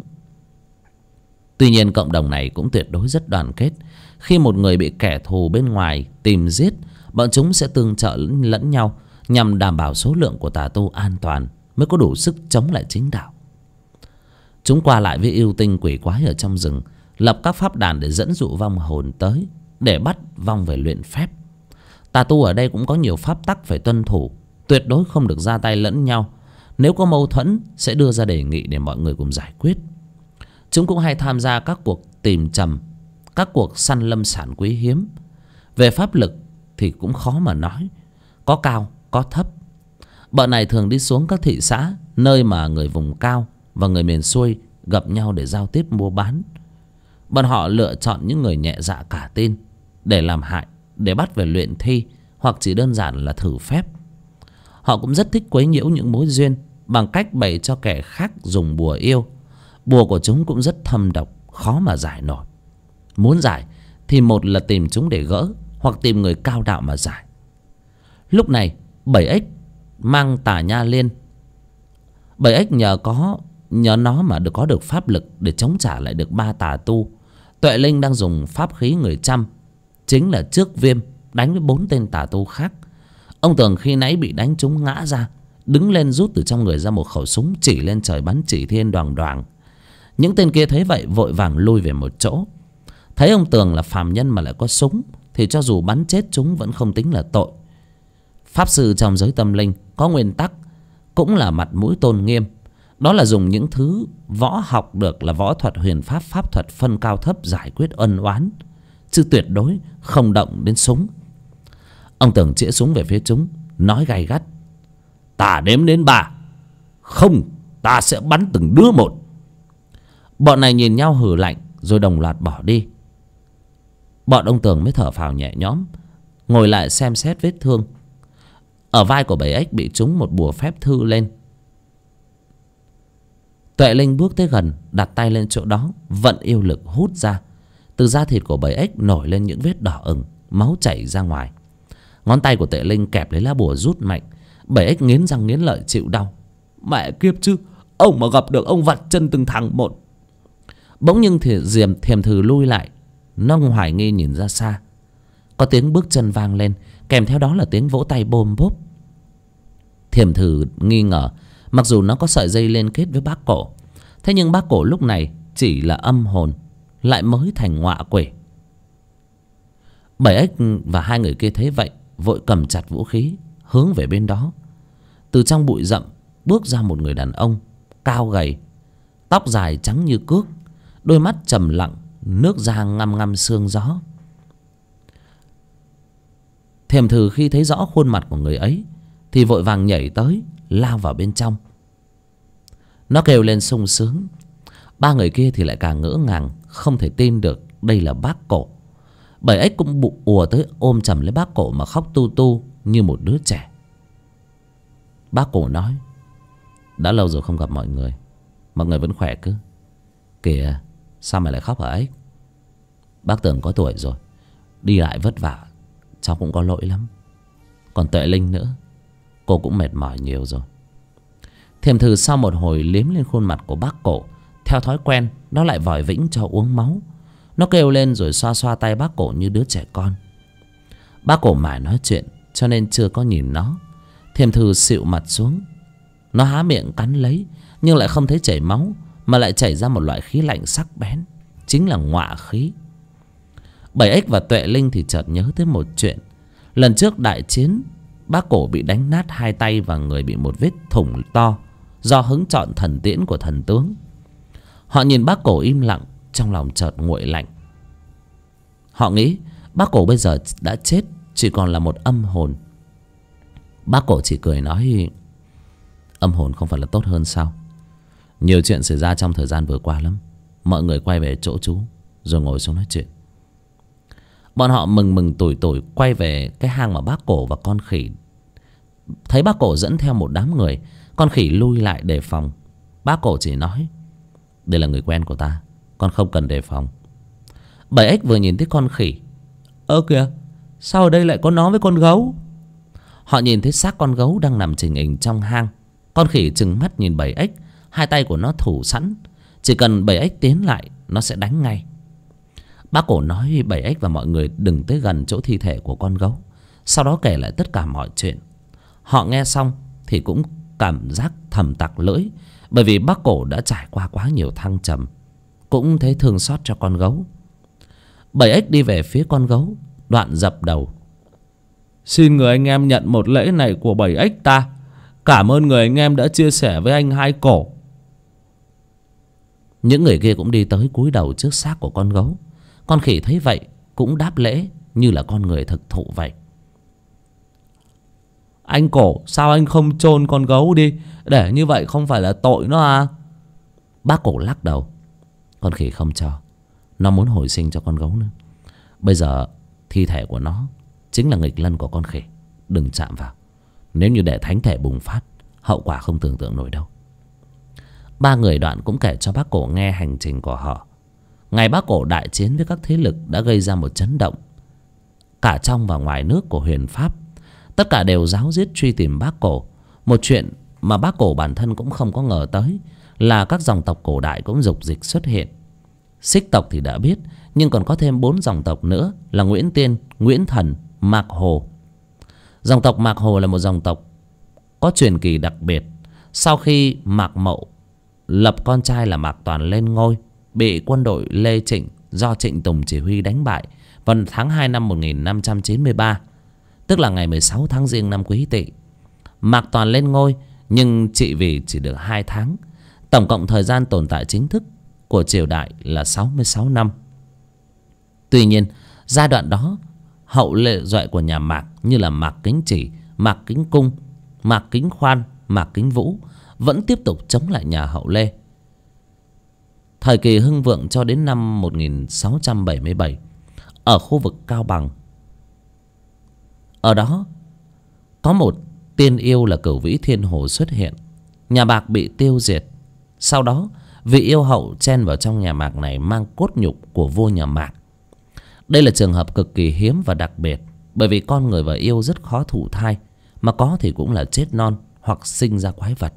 Tuy nhiên cộng đồng này cũng tuyệt đối rất đoàn kết. Khi một người bị kẻ thù bên ngoài tìm giết, bọn chúng sẽ tương trợ lẫn nhau nhằm đảm bảo số lượng của tà tu an toàn, mới có đủ sức chống lại chính đạo. Chúng qua lại với yêu tinh quỷ quái ở trong rừng, lập các pháp đàn để dẫn dụ vong hồn tới, để bắt vong về luyện phép. Tà tu ở đây cũng có nhiều pháp tắc phải tuân thủ, tuyệt đối không được ra tay lẫn nhau. Nếu có mâu thuẫn sẽ đưa ra đề nghị để mọi người cùng giải quyết. Chúng cũng hay tham gia các cuộc tìm trầm, các cuộc săn lâm sản quý hiếm. Về pháp lực thì cũng khó mà nói, có cao có thấp. Bọn này thường đi xuống các thị xã, nơi mà người vùng cao và người miền xuôi gặp nhau để giao tiếp mua bán. Bọn họ lựa chọn những người nhẹ dạ cả tin để làm hại, để bắt về luyện thi, hoặc chỉ đơn giản là thử phép. Họ cũng rất thích quấy nhiễu những mối duyên bằng cách bày cho kẻ khác dùng bùa yêu. Bùa của chúng cũng rất thâm độc, khó mà giải nổi. Muốn giải thì một là tìm chúng để gỡ, hoặc tìm người cao đạo mà giải. Lúc này 7X mang tà nha liên. 7X nhờ nó mà có được pháp lực để chống trả lại được 3 tà tu. Tuệ Linh đang dùng pháp khí người Chăm, chính là trước Viêm, đánh với 4 tên tà tu khác. Ông Tường khi nãy bị đánh trúng ngã ra, đứng lên rút từ trong người ra một khẩu súng, chỉ lên trời bắn chỉ thiên đoàng đoàng. Những tên kia thấy vậy vội vàng lui về một chỗ. Thấy ông Tường là phàm nhân mà lại có súng, thì cho dù bắn chết chúng vẫn không tính là tội. Pháp sư trong giới tâm linh có nguyên tắc, cũng là mặt mũi tôn nghiêm, đó là dùng những thứ võ học được là võ thuật huyền pháp, pháp thuật phân cao thấp giải quyết ân oán, chứ tuyệt đối không động đến súng. Ông Tường chĩa súng về phía chúng, nói gay gắt: "Ta đếm đến 3, không ta sẽ bắn từng đứa một." Bọn này nhìn nhau hừ lạnh rồi đồng loạt bỏ đi. Bọn ông Tường mới thở phào nhẹ nhõm, ngồi lại xem xét vết thương. Ở vai của 7X bị trúng một bùa phép thư lên. Tuệ Linh bước tới gần, đặt tay lên chỗ đó, vận yêu lực hút ra. Từ da thịt của 7X nổi lên những vết đỏ ửng, máu chảy ra ngoài. Ngón tay của Tuệ Linh kẹp lấy lá bùa rút mạnh. 7X nghiến răng nghiến lợi chịu đau. Mẹ kiếp chứ, ông mà gặp được ông vặt chân từng thằng một. Bỗng nhưng thì Thiềm Thừ lui lại, nó hoài nghi nhìn ra xa. Có tiếng bước chân vang lên, kèm theo đó là tiếng vỗ tay bôm bốp. Thiềm Thừ nghi ngờ, mặc dù nó có sợi dây liên kết với bác cổ, thế nhưng bác cổ lúc này chỉ là âm hồn, lại mới thành ngọa quỷ. 7X và hai người kia thấy vậy vội cầm chặt vũ khí hướng về bên đó. Từ trong bụi rậm bước ra một người đàn ông cao gầy, tóc dài trắng như cước, đôi mắt trầm lặng, nước da ngăm ngăm sương gió. Thiềm Thừ khi thấy rõ khuôn mặt của người ấy thì vội vàng nhảy tới, lao vào bên trong. Nó kêu lên sung sướng. Ba người kia thì lại càng ngỡ ngàng, không thể tin được đây là bác cổ. 7X cũng ùa tới ôm chầm lấy bác cổ mà khóc tu tu như một đứa trẻ. Bác cổ nói: "Đã lâu rồi không gặp mọi người vẫn khỏe cứ. Kìa, sao mày lại khóc hả ấy? Bác Tường có tuổi rồi, đi lại vất vả, cháu cũng có lỗi lắm. Còn Tuệ Linh nữa, cô cũng mệt mỏi nhiều rồi." Thiềm Thừ sau một hồi liếm lên khuôn mặt của bác cổ, theo thói quen nó lại vòi vĩnh cho uống máu. Nó kêu lên rồi xoa xoa tay bác cổ như đứa trẻ con. Bác cổ mải nói chuyện cho nên chưa có nhìn nó. Thiềm Thừ xịu mặt xuống, nó há miệng cắn lấy, nhưng lại không thấy chảy máu, mà lại chảy ra một loại khí lạnh sắc bén, chính là ngọa khí. 7X và Tuệ Linh thì chợt nhớ tới một chuyện. Lần trước đại chiến, bác cổ bị đánh nát hai tay và người bị một vết thủng to do hứng chọn thần tiễn của thần tướng. Họ nhìn bác cổ im lặng, trong lòng chợt nguội lạnh. Họ nghĩ bác cổ bây giờ đã chết, chỉ còn là một âm hồn. Bác cổ chỉ cười nói: "Âm hồn không phải là tốt hơn sao? Nhiều chuyện xảy ra trong thời gian vừa qua lắm. Mọi người quay về chỗ chú rồi ngồi xuống nói chuyện." Bọn họ mừng tủi tủi quay về cái hang mà bác cổ và con khỉ. Thấy bác cổ dẫn theo một đám người, con khỉ lui lại đề phòng. Bác cổ chỉ nói: "Đây là người quen của ta, con không cần đề phòng." 7X vừa nhìn thấy con khỉ: "Ơ kìa, sao ở đây lại có nó với con gấu?" Họ nhìn thấy xác con gấu đang nằm chình ình trong hang. Con khỉ trừng mắt nhìn 7X, hai tay của nó thủ sẵn, chỉ cần 7X tiến lại nó sẽ đánh ngay. Bác cổ nói 7X và mọi người đừng tới gần chỗ thi thể của con gấu, sau đó kể lại tất cả mọi chuyện. Họ nghe xong thì cũng cảm giác thầm tặc lưỡi, bởi vì bác cổ đã trải qua quá nhiều thăng trầm, cũng thấy thương xót cho con gấu. 7X đi về phía con gấu, đoạn dập đầu: "Xin người anh em nhận một lễ này của 7X ta. Cảm ơn người anh em đã chia sẻ với anh Hai Cổ." Những người kia cũng đi tới cúi đầu trước xác của con gấu. Con khỉ thấy vậy cũng đáp lễ như là con người thực thụ vậy. Anh Cổ, sao anh không chôn con gấu đi? Để như vậy không phải là tội nó à? Bác Cổ lắc đầu. Con khỉ không cho. Nó muốn hồi sinh cho con gấu nữa. Bây giờ thi thể của nó chính là nghịch lân của con khỉ. Đừng chạm vào. Nếu như để thánh thể bùng phát, hậu quả không tưởng tượng nổi đâu. Ba người Đoạn cũng kể cho bác Cổ nghe hành trình của họ. Ngày bác Cổ đại chiến với các thế lực đã gây ra một chấn động cả trong và ngoài nước của Huyền Pháp. Tất cả đều ráo riết truy tìm bác Cổ. Một chuyện mà bác Cổ bản thân cũng không có ngờ tới là các dòng tộc cổ đại cũng dục dịch xuất hiện. Xích tộc thì đã biết, nhưng còn có thêm 4 dòng tộc nữa là Nguyễn Tiên, Nguyễn Thần, Mạc Hồ. Dòng tộc Mạc Hồ là một dòng tộc có truyền kỳ đặc biệt. Sau khi Mạc Mậu lập con trai là Mạc Toàn lên ngôi, bị quân đội Lê Trịnh do Trịnh Tùng chỉ huy đánh bại vào tháng 2 năm 1593, tức là ngày 16 tháng Giêng năm Quý Tỵ. Mạc Toàn lên ngôi nhưng trị vì chỉ được 2 tháng. Tổng cộng thời gian tồn tại chính thức của triều đại là 66 năm. Tuy nhiên, giai đoạn đó hậu lệ duệ của nhà Mạc như là Mạc Kính Chỉ, Mạc Kính Cung, Mạc Kính Khoan, Mạc Kính Vũ vẫn tiếp tục chống lại nhà hậu Lê. Thời kỳ hưng vượng cho đến năm 1677, ở khu vực Cao Bằng, ở đó có một tiên yêu là Cửu Vĩ Thiên Hồ xuất hiện. Nhà Mạc bị tiêu diệt. Sau đó vị yêu hậu chen vào trong nhà Mạc này, mang cốt nhục của vua nhà Mạc. Đây là trường hợp cực kỳ hiếm và đặc biệt, bởi vì con người và yêu rất khó thụ thai, mà có thì cũng là chết non hoặc sinh ra quái vật.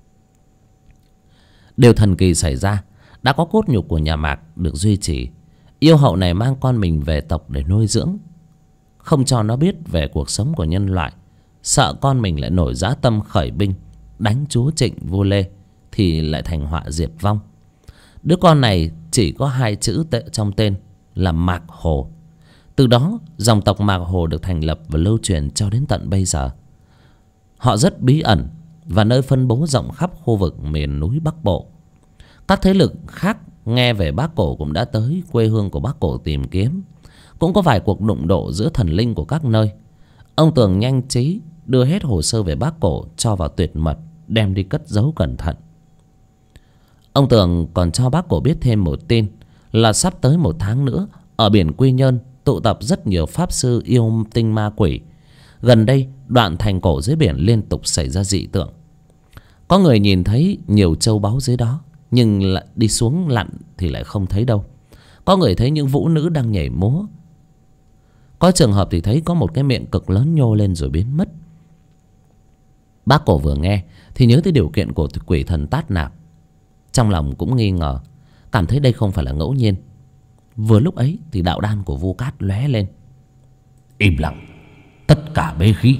Điều thần kỳ xảy ra, đã có cốt nhục của nhà Mạc được duy trì. Yêu hậu này mang con mình về tộc để nuôi dưỡng, không cho nó biết về cuộc sống của nhân loại, sợ con mình lại nổi dã tâm khởi binh đánh chúa Trịnh vua Lê thì lại thành họa diệt vong. Đứa con này chỉ có 2 chữ trong tên là Mạc Hồ. Từ đó dòng tộc Mạc Hồ được thành lập và lưu truyền cho đến tận bây giờ. Họ rất bí ẩn và nơi phân bố rộng khắp khu vực miền núi Bắc Bộ. Các thế lực khác nghe về Bác Cổ cũng đã tới quê hương của Bác Cổ tìm kiếm. Cũng có vài cuộc đụng độ giữa thần linh của các nơi. Ông Tường nhanh trí đưa hết hồ sơ về Bác Cổ cho vào tuyệt mật, đem đi cất giấu cẩn thận. Ông Tường còn cho Bác Cổ biết thêm một tin là sắp tới 1 tháng nữa, ở biển Quy Nhơn tụ tập rất nhiều pháp sư yêu tinh ma quỷ. Gần đây đoạn thành cổ dưới biển liên tục xảy ra dị tượng. Có người nhìn thấy nhiều châu báu dưới đó, nhưng lại đi xuống lặn thì lại không thấy đâu. Có người thấy những vũ nữ đang nhảy múa. Có trường hợp thì thấy có một cái miệng cực lớn nhô lên rồi biến mất. Bác Cổ vừa nghe thì nhớ tới điều kiện của quỷ thần Tát Nạp. Trong lòng cũng nghi ngờ, cảm thấy đây không phải là ngẫu nhiên. Vừa lúc ấy thì đạo đan của Vu Cát lóe lên. Im lặng, tất cả bế khí.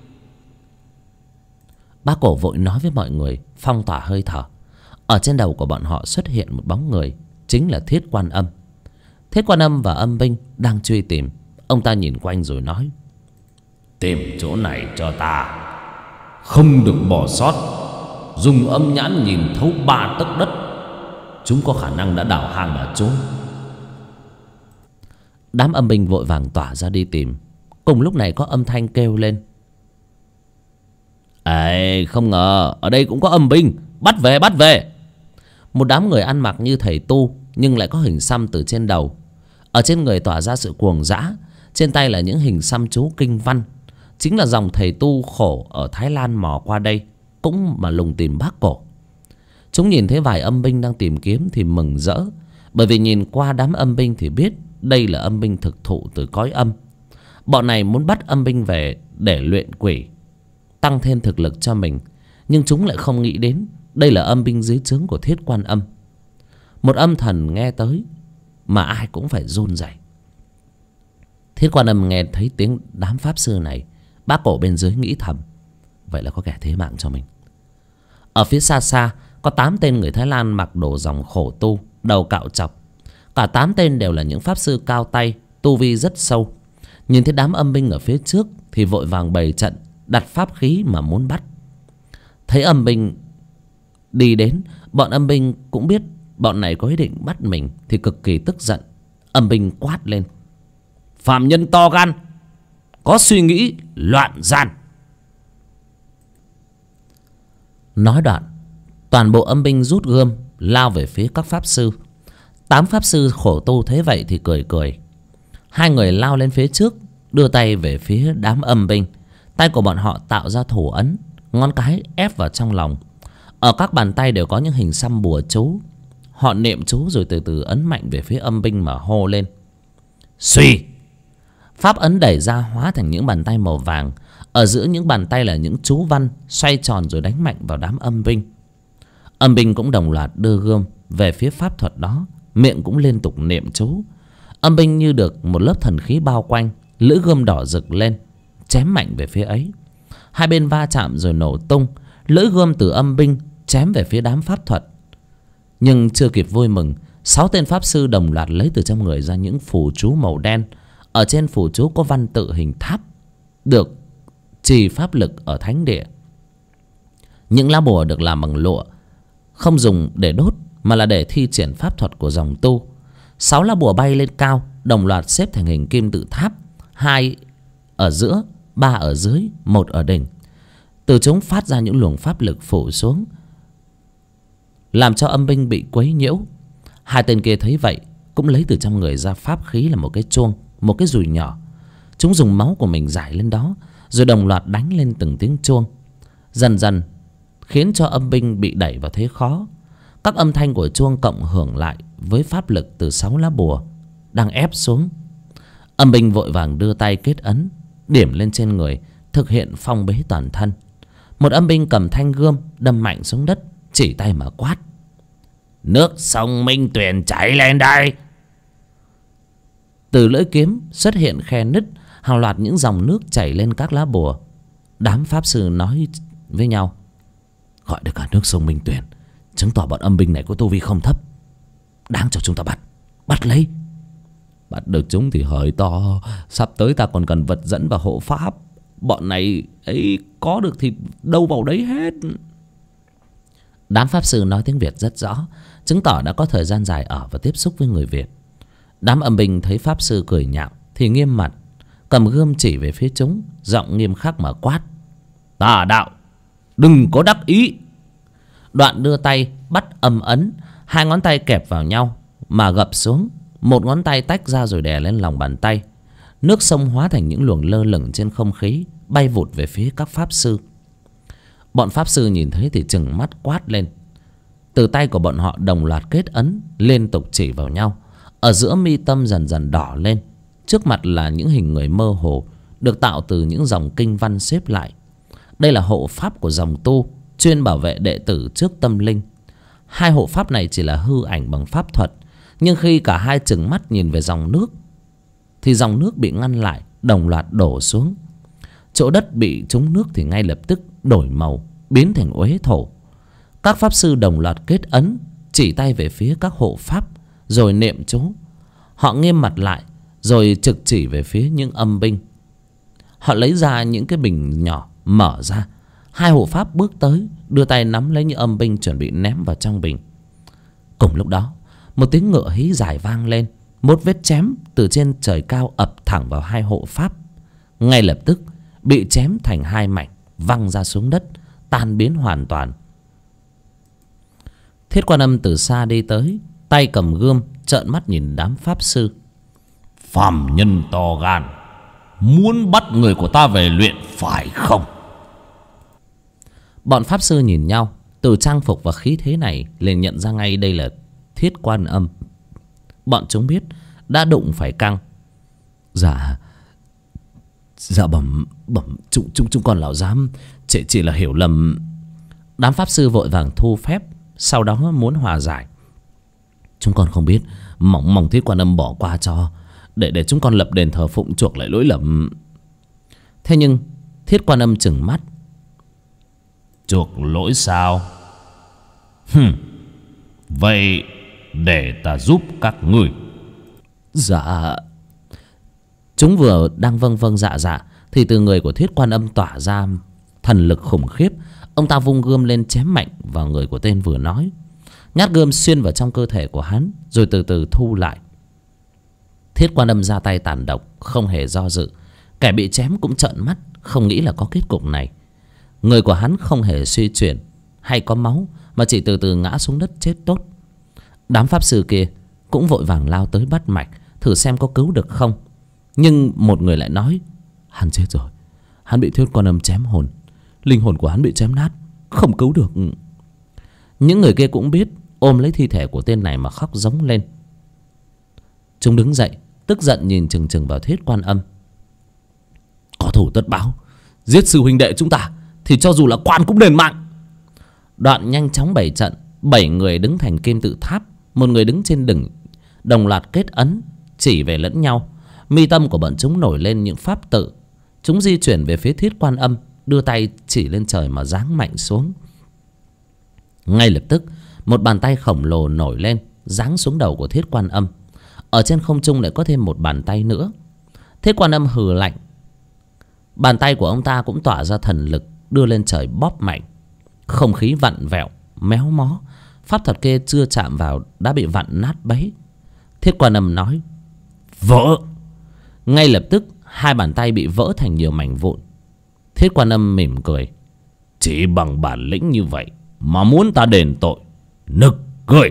Bác Cổ vội nói với mọi người phong tỏa hơi thở. Ở trên đầu của bọn họ xuất hiện một bóng người, chính là Thiết Quan Âm. Thiết Quan Âm và âm binh đang truy tìm. Ông ta nhìn quanh rồi nói: Tìm chỗ này cho ta, không được bỏ sót. Dùng âm nhãn nhìn thấu 3 tấc đất. Chúng có khả năng đã đào hang mà trốn. Đám âm binh vội vàng tỏa ra đi tìm. Cùng lúc này có âm thanh kêu lên: Ê, không ngờ ở đây cũng có âm binh. Bắt về, bắt về. Một đám người ăn mặc như thầy tu, nhưng lại có hình xăm từ trên đầu. Ở trên người tỏa ra sự cuồng dã. Trên tay là những hình xăm chú kinh văn. Chính là dòng thầy tu khổ ở Thái Lan mò qua đây, cũng mà lùng tìm Bác Cổ. Chúng nhìn thấy vài âm binh đang tìm kiếm thì mừng rỡ, bởi vì nhìn qua đám âm binh thì biết đây là âm binh thực thụ từ cõi âm. Bọn này muốn bắt âm binh về để luyện quỷ, tăng thêm thực lực cho mình. Nhưng chúng lại không nghĩ đến đây là âm binh dưới trướng của Thiết Quan Âm. Một âm thần nghe tới mà ai cũng phải run rẩy. Thiết Quan Âm nghe thấy tiếng đám pháp sư này, Bác Cổ bên dưới nghĩ thầm: vậy là có kẻ thế mạng cho mình. Ở phía xa xa có 8 tên người Thái Lan mặc đồ dòng khổ tu, đầu cạo chọc. Cả 8 tên đều là những pháp sư cao tay, tu vi rất sâu. Nhìn thấy đám âm binh ở phía trước thì vội vàng bày trận, đặt pháp khí mà muốn bắt. Thấy âm binh đi đến, bọn âm binh cũng biết bọn này có ý định bắt mình thì cực kỳ tức giận. Âm binh quát lên: Phạm nhân to gan, có suy nghĩ loạn gian. Nói đoạn, toàn bộ âm binh rút gươm lao về phía các pháp sư. 8 pháp sư khổ tu thấy vậy thì cười cười. Hai người lao lên phía trước, đưa tay về phía đám âm binh. Tay của bọn họ tạo ra thủ ấn, ngón cái ép vào trong lòng. Ở các bàn tay đều có những hình xăm bùa chú. Họ niệm chú rồi từ từ ấn mạnh về phía âm binh mà hô lên. Suy! Pháp ấn đẩy ra hóa thành những bàn tay màu vàng. Ở giữa những bàn tay là những chú văn xoay tròn rồi đánh mạnh vào đám âm binh. Âm binh cũng đồng loạt đưa gươm về phía pháp thuật đó, miệng cũng liên tục niệm chú. Âm binh như được một lớp thần khí bao quanh, lưỡi gươm đỏ rực lên, chém mạnh về phía ấy. Hai bên va chạm rồi nổ tung. Lưỡi gươm từ âm binh chém về phía đám pháp thuật. Nhưng chưa kịp vui mừng, 6 tên pháp sư đồng loạt lấy từ trong người ra những phù chú màu đen. Ở trên phù chú có văn tự hình tháp, được trì pháp lực ở thánh địa. Những lá bùa được làm bằng lụa, không dùng để đốt mà là để thi triển pháp thuật của dòng tu. 6 lá bùa bay lên cao, đồng loạt xếp thành hình kim tự tháp, 2 ở giữa, 3 ở dưới, 1 ở đỉnh. Từ chúng phát ra những luồng pháp lực phủ xuống, làm cho âm binh bị quấy nhiễu. Hai tên kia thấy vậy cũng lấy từ trong người ra pháp khí là một cái chuông, một cái dùi nhỏ. Chúng dùng máu của mình rải lên đó, rồi đồng loạt đánh lên từng tiếng chuông, dần dần khiến cho âm binh bị đẩy vào thế khó. Các âm thanh của chuông cộng hưởng lại với pháp lực từ 6 lá bùa đang ép xuống. Âm binh vội vàng đưa tay kết ấn, điểm lên trên người, thực hiện phong bế toàn thân. Một âm binh cầm thanh gươm đâm mạnh xuống đất, chỉ tay mà quát. Nước sông Minh Tuyền chảy lên đây! Từ lưỡi kiếm xuất hiện khe nứt, hàng loạt những dòng nước chảy lên các lá bùa. Đám pháp sư nói với nhau. Gọi được cả nước sông Minh Tuyền, chứng tỏ bọn âm binh này có tu vi không thấp, đáng cho chúng ta bắt lấy. Bắt được chúng thì hời to, sắp tới ta còn cần vật dẫn và hộ pháp. Bọn này ấy có được thì đâu vào đấy hết. Đám pháp sư nói tiếng Việt rất rõ, chứng tỏ đã có thời gian dài ở và tiếp xúc với người Việt. Đám âm binh thấy pháp sư cười nhạo thì nghiêm mặt, cầm gươm chỉ về phía chúng, giọng nghiêm khắc mà quát. Tà đạo, đừng có đắc ý! Đoạn đưa tay bắt âm ấn, 2 ngón tay kẹp vào nhau mà gập xuống, 1 ngón tay tách ra rồi đè lên lòng bàn tay. Nước sông hóa thành những luồng lơ lửng trên không khí, bay vụt về phía các pháp sư. Bọn pháp sư nhìn thấy thì trừng mắt quát lên. Từ tay của bọn họ đồng loạt kết ấn, liên tục chỉ vào nhau. Ở giữa mi tâm dần dần đỏ lên. Trước mặt là những hình người mơ hồ, được tạo từ những dòng kinh văn xếp lại. Đây là hộ pháp của dòng tu, chuyên bảo vệ đệ tử trước tâm linh. 2 hộ pháp này chỉ là hư ảnh bằng pháp thuật, nhưng khi cả hai trừng mắt nhìn về dòng nước thì dòng nước bị ngăn lại, đồng loạt đổ xuống. Chỗ đất bị trúng nước thì ngay lập tức đổi màu, biến thành uế thổ. Các pháp sư đồng loạt kết ấn, chỉ tay về phía các hộ pháp rồi niệm chú. Họ nghiêm mặt lại rồi trực chỉ về phía những âm binh. Họ lấy ra những cái bình nhỏ, mở ra. 2 hộ pháp bước tới, đưa tay nắm lấy những âm binh chuẩn bị ném vào trong bình. Cùng lúc đó, một tiếng ngựa hí dài vang lên. Một vết chém từ trên trời cao ập thẳng vào 2 hộ pháp. Ngay lập tức bị chém thành 2 mảnh, văng ra xuống đất, tan biến hoàn toàn. Thiết Quan Âm từ xa đi tới, tay cầm gươm, trợn mắt nhìn đám pháp sư. Phàm nhân to gan, muốn bắt người của ta về luyện phải không? Bọn pháp sư nhìn nhau, từ trang phục và khí thế này liền nhận ra ngay đây là Thiết Quan Âm. Bọn chúng biết đã đụng phải căng. Dạ bẩm chúng còn lão giám, chỉ là hiểu lầm. Đám pháp sư vội vàng thu phép, sau đó muốn hòa giải. Chúng con không biết, mong Thiết Quan Âm bỏ qua cho, để chúng con lập đền thờ phụng chuộc lại lỗi lầm. Thế nhưng Thiết Quan Âm trừng mắt. Chuộc lỗi sao? Vậy để ta giúp các ngươi. Dạ. Chúng vừa đang vâng dạ thì từ người của Thiết Quan Âm tỏa ra thần lực khủng khiếp. Ông ta vung gươm lên chém mạnh vào người của tên vừa nói. Nhát gươm xuyên vào trong cơ thể của hắn, rồi từ từ thu lại. Thiết Quan Âm ra tay tàn độc, không hề do dự. Kẻ bị chém cũng trợn mắt, không nghĩ là có kết cục này. Người của hắn không hề suy chuyển, hay có máu, mà chỉ từ từ ngã xuống đất chết tốt. Đám pháp sư kia cũng vội vàng lao tới bắt mạch, thử xem có cứu được không. Nhưng một người lại nói: hắn chết rồi, hắn bị Thiết Quan Âm chém hồn, linh hồn của hắn bị chém nát, không cứu được. Những người kia cũng biết, ôm lấy thi thể của tên này mà khóc giống lên. Chúng đứng dậy tức giận nhìn chừng chừng vào Thiết Quan Âm. Có thủ tất báo, giết sư huynh đệ chúng ta thì cho dù là quan cũng đền mạng. Đoạn nhanh chóng bày trận. 7 người đứng thành kim tự tháp, một người đứng trên đỉnh, đồng loạt kết ấn chỉ về lẫn nhau. Mi tâm của bọn chúng nổi lên những pháp tự. Chúng di chuyển về phía Thiết Quan Âm, đưa tay chỉ lên trời mà giáng mạnh xuống. Ngay lập tức một bàn tay khổng lồ nổi lên, giáng xuống đầu của Thiết Quan Âm. Ở trên không trung lại có thêm một bàn tay nữa. Thiết Quan Âm hừ lạnh. Bàn tay của ông ta cũng tỏa ra thần lực, đưa lên trời bóp mạnh. Không khí vặn vẹo, méo mó. Pháp thuật kia chưa chạm vào đã bị vặn nát bấy. Thiết Quan Âm nói: vỡ. Ngay lập tức 2 bàn tay bị vỡ thành nhiều mảnh vụn. Thiết Quan Âm mỉm cười: chỉ bằng bản lĩnh như vậy mà muốn ta đền tội, nực cười.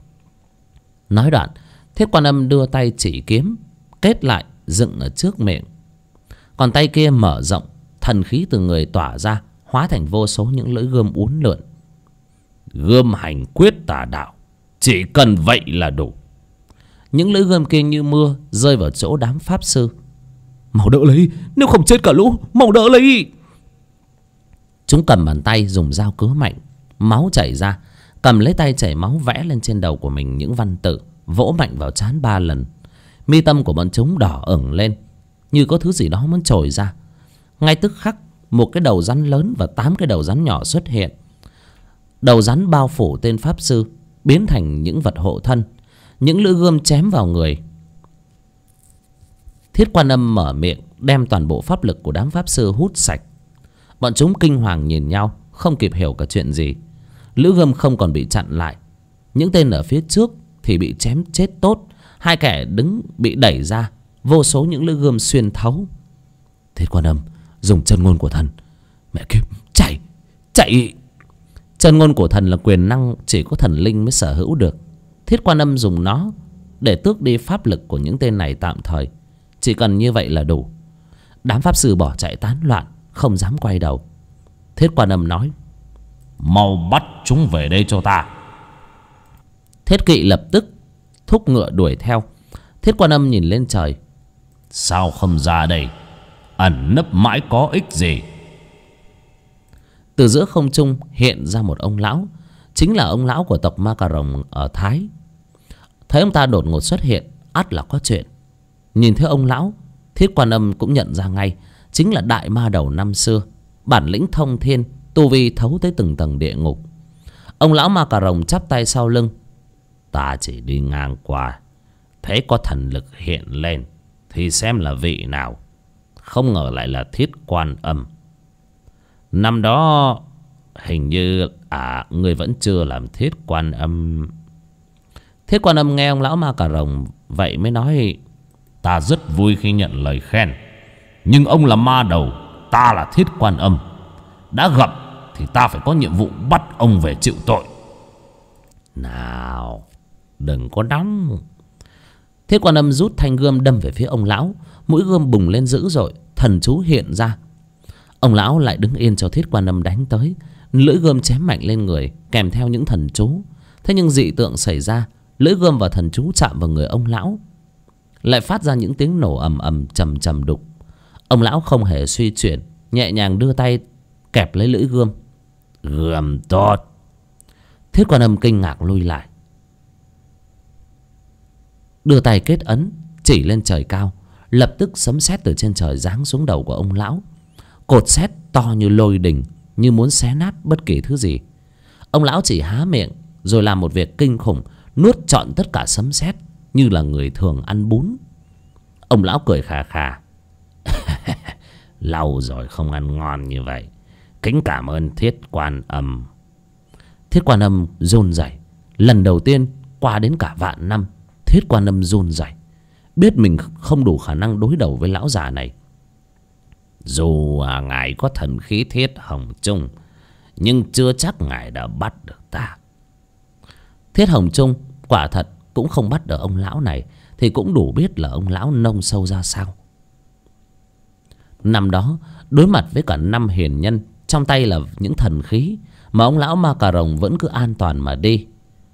Nói đoạn, Thiết Quan Âm đưa tay chỉ kiếm, kết lại dựng ở trước miệng. Còn tay kia mở rộng, thần khí từ người tỏa ra, hóa thành vô số những lưỡi gươm uốn lượn. Gươm hành quyết tà đạo, chỉ cần vậy là đủ. Những lưỡi gươm kia như mưa rơi vào chỗ đám pháp sư. Mau đỡ lấy, nếu không chết cả lũ, mau đỡ lấy. Chúng cầm bàn tay dùng dao cứa mạnh, máu chảy ra. Cầm lấy tay chảy máu vẽ lên trên đầu của mình những văn tự, vỗ mạnh vào trán 3 lần. Mi tâm của bọn chúng đỏ ửng lên, như có thứ gì đó muốn trồi ra. Ngay tức khắc, một cái đầu rắn lớn và 8 cái đầu rắn nhỏ xuất hiện. Đầu rắn bao phủ tên pháp sư, biến thành những vật hộ thân. Những lưỡi gươm chém vào người. Thiết Quan Âm mở miệng, đem toàn bộ pháp lực của đám pháp sư hút sạch. Bọn chúng kinh hoàng nhìn nhau, không kịp hiểu cả chuyện gì. Lưỡi gươm không còn bị chặn lại. Những tên ở phía trước thì bị chém chết tốt. 2 kẻ đứng bị đẩy ra, vô số những lưỡi gươm xuyên thấu. Thiết Quan Âm dùng chân ngôn của thần. Mẹ kiếp, chạy, chạy. Chân ngôn của thần là quyền năng chỉ có thần linh mới sở hữu được. Thiết Quan Âm dùng nó để tước đi pháp lực của những tên này tạm thời. Chỉ cần như vậy là đủ. Đám pháp sư bỏ chạy tán loạn, không dám quay đầu. Thiết Quan Âm nói: mau bắt chúng về đây cho ta. Thiết Kỵ lập tức thúc ngựa đuổi theo. Thiết Quan Âm nhìn lên trời: sao không ra đây, ẩn nấp mãi có ích gì. Từ giữa không trung hiện ra một ông lão, chính là ông lão của tộc Ma Cà Rồng ở Thái. Thấy ông ta đột ngột xuất hiện, ắt là có chuyện. Nhìn thấy ông lão, Thiết Quan Âm cũng nhận ra ngay, chính là đại ma đầu năm xưa, bản lĩnh thông thiên, tu vi thấu tới từng tầng địa ngục. Ông lão Ma Cà Rồng chắp tay sau lưng: ta chỉ đi ngang qua, thấy có thần lực hiện lên thì xem là vị nào, không ngờ lại là Thiết Quan Âm. Năm đó hình như ngươi vẫn chưa làm Thiết Quan Âm. Thiết Quan Âm nghe ông lão Ma Cà Rồng vậy mới nói: ta rất vui khi nhận lời khen, nhưng ông là ma đầu, ta là Thiết Quan Âm. Đã gặp thì ta phải có nhiệm vụ bắt ông về chịu tội. Nào, đừng có đóng. Thiết Quan Âm rút thanh gươm đâm về phía ông lão. Mũi gươm bùng lên dữ dội, thần chú hiện ra. Ông lão lại đứng yên cho Thiết Quan Âm đánh tới. Lưỡi gươm chém mạnh lên người, kèm theo những thần chú. Thế nhưng dị tượng xảy ra, lưỡi gươm và thần chú chạm vào người ông lão, lại phát ra những tiếng nổ ầm ầm trầm trầm đục. Ông lão không hề suy chuyển, nhẹ nhàng đưa tay kẹp lấy lưỡi gươm. Gươm tốt. Thiết Quan Âm kinh ngạc lui lại, đưa tay kết ấn chỉ lên trời cao. Lập tức sấm sét từ trên trời giáng xuống đầu của ông lão. Cột sét to như lôi đình, như muốn xé nát bất kỳ thứ gì. Ông lão chỉ há miệng rồi làm một việc kinh khủng, nuốt trọn tất cả sấm sét như là người thường ăn bún. Ông lão cười khà khà: lâu rồi không ăn ngon như vậy, kính cảm ơn Thiết Quan Âm. Thiết Quan Âm run rẩy. Lần đầu tiên qua đến cả vạn năm, Thiết Quan Âm run rẩy, biết mình không đủ khả năng đối đầu với lão già này. Dù ngài có thần khí Thiết Hồng Trung, nhưng chưa chắc ngài đã bắt được ta. Thiết Hồng Trung quả thật cũng không bắt được ông lão này, thì cũng đủ biết là ông lão nông sâu ra sao. Năm đó đối mặt với cả 5 hiền nhân, trong tay là những thần khí, mà ông lão Ma Cà Rồng vẫn cứ an toàn mà đi.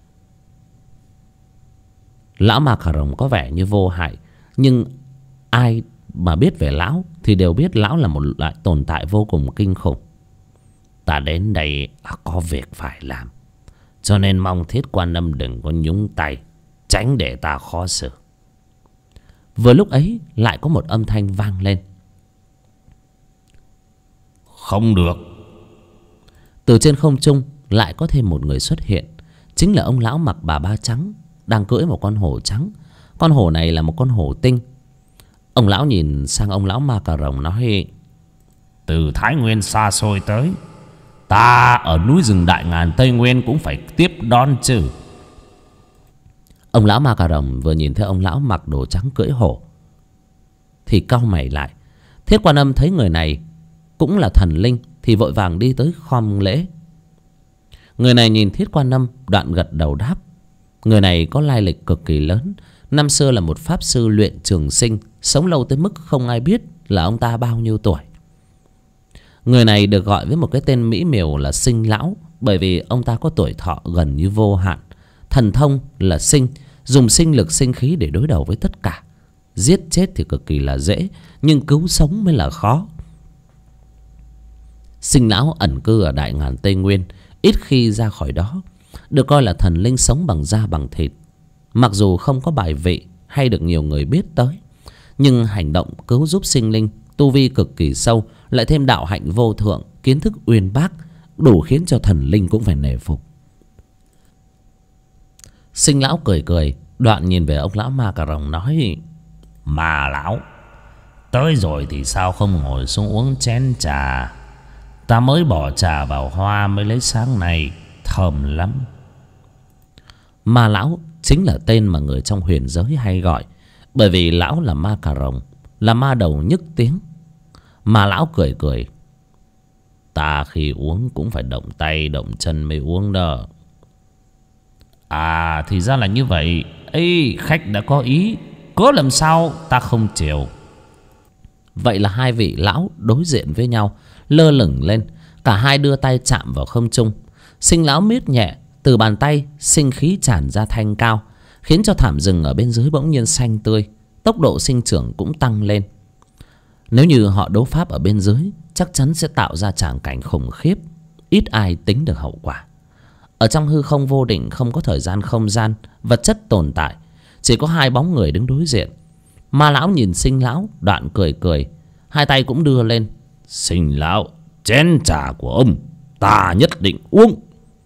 Lão Ma Cà Rồng có vẻ như vô hại, nhưng ai mà biết về lão thì đều biết lão là một loại tồn tại vô cùng kinh khủng. Ta đến đây có việc phải làm, cho nên mong Thiết Quan Âm đừng có nhúng tay, tránh để ta khó xử. Vừa lúc ấy lại có một âm thanh vang lên. Không được. Từ trên không trung lại có thêm một người xuất hiện. Chính là ông lão mặc bà ba trắng, đang cưỡi một con hổ trắng. Con hổ này là một con hổ tinh. Ông lão nhìn sang ông lão Ma Cà Rồng nói: từ Thái Nguyên xa xôi tới, ta ở núi rừng Đại Ngàn Tây Nguyên cũng phải tiếp đón chứ. Ông lão Ma Cà Rồng vừa nhìn thấy ông lão mặc đồ trắng cưỡi hổ thì cau mày lại. Thiết Quan Âm thấy người này cũng là thần linh thì vội vàng đi tới khom lễ. Người này nhìn Thiết Quan Âm, đoạn gật đầu đáp. Người này có lai lịch cực kỳ lớn. Năm xưa là một pháp sư luyện trường sinh, sống lâu tới mức không ai biết là ông ta bao nhiêu tuổi. Người này được gọi với một cái tên mỹ miều là Sinh Lão, bởi vì ông ta có tuổi thọ gần như vô hạn. Thần thông là sinh, dùng sinh lực sinh khí để đối đầu với tất cả. Giết chết thì cực kỳ là dễ, nhưng cứu sống mới là khó. Sinh Lão ẩn cư ở Đại Ngàn Tây Nguyên, ít khi ra khỏi đó, được coi là thần linh sống bằng da bằng thịt. Mặc dù không có bài vị hay được nhiều người biết tới, nhưng hành động cứu giúp sinh linh, tu vi cực kỳ sâu, lại thêm đạo hạnh vô thượng, kiến thức uyên bác, đủ khiến cho thần linh cũng phải nể phục. Sinh Lão cười cười, đoạn nhìn về ông lão Ma Cà Rồng nói: Ma lão, tới rồi thì sao không ngồi xuống uống chén trà? Ta mới bỏ trà vào hoa mới lấy sáng nay, thơm lắm. Ma lão chính là tên mà người trong huyền giới hay gọi, bởi vì lão là Ma Cà Rồng, là ma đầu nhức tiếng. Ma lão cười cười: ta khi uống cũng phải động tay động chân mới uống đó. À thì ra là như vậy. Ê, khách đã có ý, có làm sao ta không chịu. Vậy là hai vị lão đối diện với nhau, lơ lửng lên. Cả hai đưa tay chạm vào không trung. Sinh Lão miết nhẹ, từ bàn tay sinh khí tràn ra thanh cao, khiến cho thảm rừng ở bên dưới bỗng nhiên xanh tươi, tốc độ sinh trưởng cũng tăng lên. Nếu như họ đấu pháp ở bên dưới, chắc chắn sẽ tạo ra tràng cảnh khủng khiếp, ít ai tính được hậu quả. Ở trong hư không vô định, không có thời gian không gian, vật chất tồn tại, chỉ có hai bóng người đứng đối diện. Ma lão nhìn Sinh Lão, đoạn cười cười, hai tay cũng đưa lên. Sinh Lão, chén trà của ông ta nhất định uống.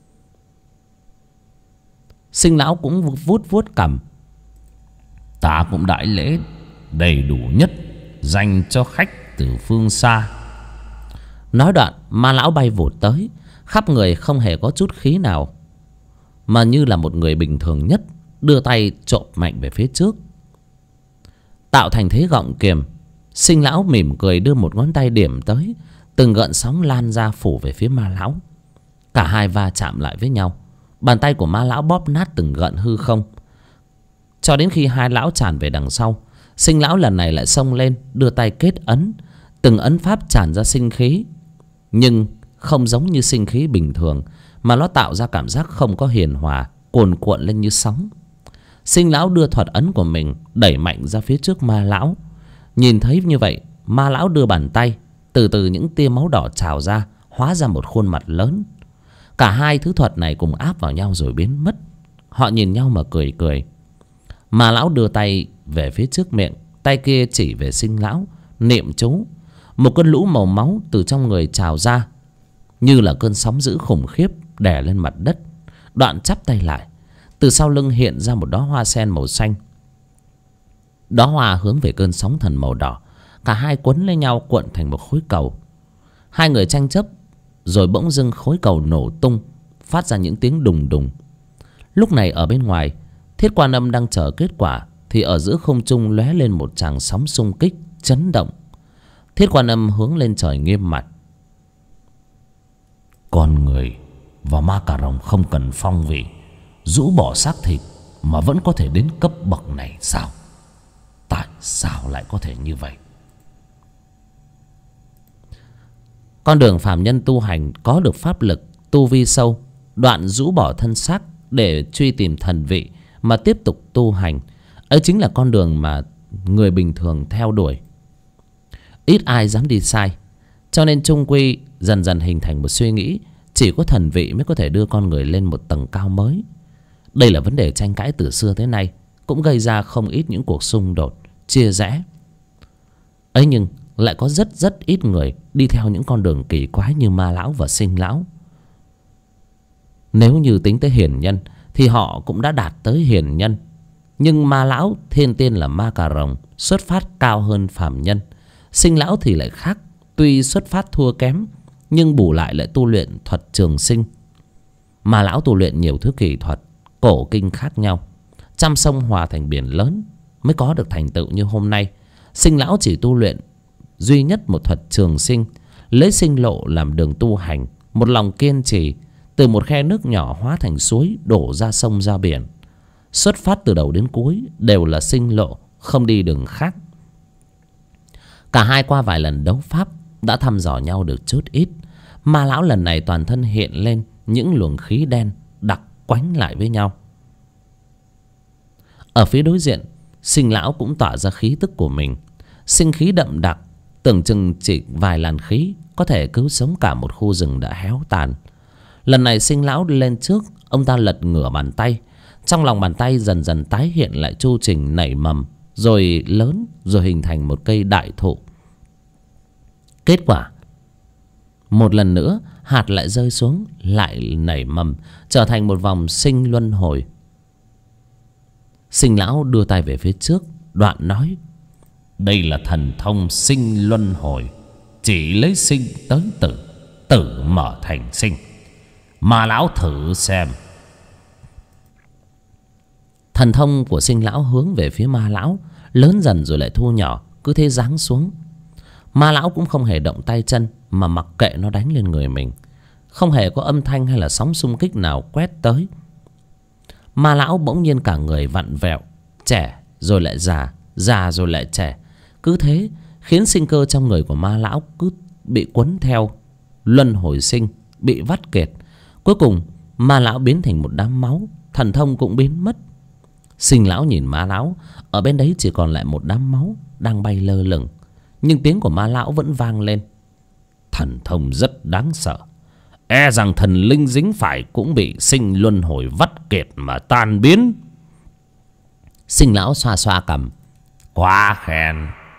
Sinh Lão cũng vuốt vuốt cằm. Ta cũng đãi lễ đầy đủ nhất dành cho khách từ phương xa. Nói đoạn, Ma lão bay vụt tới, khắp người không hề có chút khí nào, mà như là một người bình thường nhất, đưa tay chộp mạnh về phía trước, tạo thành thế gọng kiềm. Sinh Lão mỉm cười đưa một ngón tay điểm tới, từng gợn sóng lan ra phủ về phía Ma lão. Cả hai va chạm lại với nhau, bàn tay của Ma lão bóp nát từng gợn hư không, cho đến khi hai lão tràn về đằng sau. Sinh Lão lần này lại xông lên, đưa tay kết ấn, từng ấn pháp tràn ra sinh khí, nhưng không giống như sinh khí bình thường, mà nó tạo ra cảm giác không có hiền hòa, cuồn cuộn lên như sóng. Sinh Lão đưa thuật ấn của mình đẩy mạnh ra phía trước Ma lão. Nhìn thấy như vậy, Ma lão đưa bàn tay, từ từ những tia máu đỏ trào ra, hóa ra một khuôn mặt lớn. Cả hai thứ thuật này cùng áp vào nhau rồi biến mất. Họ nhìn nhau mà cười cười. Ma lão đưa tay về phía trước miệng, tay kia chỉ về Sinh Lão, niệm chú. Một cơn lũ màu máu từ trong người trào ra, như là cơn sóng dữ khủng khiếp đè lên mặt đất. Đoạn chắp tay lại, từ sau lưng hiện ra một đóa hoa sen màu xanh. Đóa hoa hướng về cơn sóng thần màu đỏ. Cả hai quấn lấy nhau cuộn thành một khối cầu. Hai người tranh chấp, rồi bỗng dưng khối cầu nổ tung, phát ra những tiếng đùng đùng. Lúc này ở bên ngoài, Thiết Quan Âm đang chờ kết quả, thì ở giữa không trung lóe lên một tràng sóng xung kích chấn động. Thiết Quan Âm hướng lên trời nghiêm mặt: con người và ma cà rồng không cần phong vị, rũ bỏ xác thịt mà vẫn có thể đến cấp bậc này sao? Tại sao lại có thể như vậy? Con đường phàm nhân tu hành có được pháp lực, tu vi sâu, đoạn rũ bỏ thân xác để truy tìm thần vị mà tiếp tục tu hành. Ấy chính là con đường mà người bình thường theo đuổi. Ít ai dám đi sai. Cho nên chung quy dần dần hình thành một suy nghĩ chỉ có thần vị mới có thể đưa con người lên một tầng cao mới. Đây là vấn đề tranh cãi từ xưa tới nay, cũng gây ra không ít những cuộc xung đột, chia rẽ. Ấy nhưng lại có rất ít người đi theo những con đường kỳ quái như ma lão và sinh lão. Nếu như tính tới hiền nhân thì họ cũng đã đạt tới hiền nhân. Nhưng ma lão thiên tiên là ma cà rồng, xuất phát cao hơn phàm nhân. Sinh lão thì lại khác, tuy xuất phát thua kém nhưng bù lại tu luyện thuật trường sinh. Ma lão tu luyện nhiều thứ kỳ thuật, cổ kinh khác nhau, trăm sông hòa thành biển lớn mới có được thành tựu như hôm nay. Sinh lão chỉ tu luyện duy nhất một thuật trường sinh, lấy sinh lộ làm đường tu hành, một lòng kiên trì, từ một khe nước nhỏ hóa thành suối, đổ ra sông ra biển. Xuất phát từ đầu đến cuối đều là sinh lộ, không đi đường khác. Cả hai qua vài lần đấu pháp đã thăm dò nhau được chút ít. Ma lão lần này toàn thân hiện lên những luồng khí đen đặc quánh lại với nhau. Ở phía đối diện, sinh lão cũng tỏa ra khí tức của mình. Sinh khí đậm đặc, tưởng chừng chỉ vài làn khí có thể cứu sống cả một khu rừng đã héo tàn. Lần này sinh lão lên trước, ông ta lật ngửa bàn tay. Trong lòng bàn tay dần dần tái hiện lại chu trình nảy mầm, rồi lớn, rồi hình thành một cây đại thụ. Kết quả, một lần nữa hạt lại rơi xuống, lại nảy mầm, trở thành một vòng sinh luân hồi. Sinh lão đưa tay về phía trước, đoạn nói: đây là thần thông sinh luân hồi, chỉ lấy sinh tới tử, tử mở thành sinh. Ma lão thử xem. Thần thông của sinh lão hướng về phía ma lão, lớn dần rồi lại thu nhỏ, cứ thế giáng xuống. Ma lão cũng không hề động tay chân mà mặc kệ nó đánh lên người mình. Không hề có âm thanh hay là sóng xung kích nào quét tới. Ma lão bỗng nhiên cả người vặn vẹo, trẻ rồi lại già, già rồi lại trẻ. Cứ thế khiến sinh cơ trong người của ma lão cứ bị quấn theo luân hồi sinh, bị vắt kiệt. Cuối cùng ma lão biến thành một đám máu, thần thông cũng biến mất. Sinh lão nhìn ma lão, ở bên đấy chỉ còn lại một đám máu đang bay lơ lửng. Nhưng tiếng của ma lão vẫn vang lên: thần thông rất đáng sợ, e rằng thần linh dính phải cũng bị sinh luân hồi vắt kiệt mà tan biến. Sinh lão xoa xoa cằm: quá khen.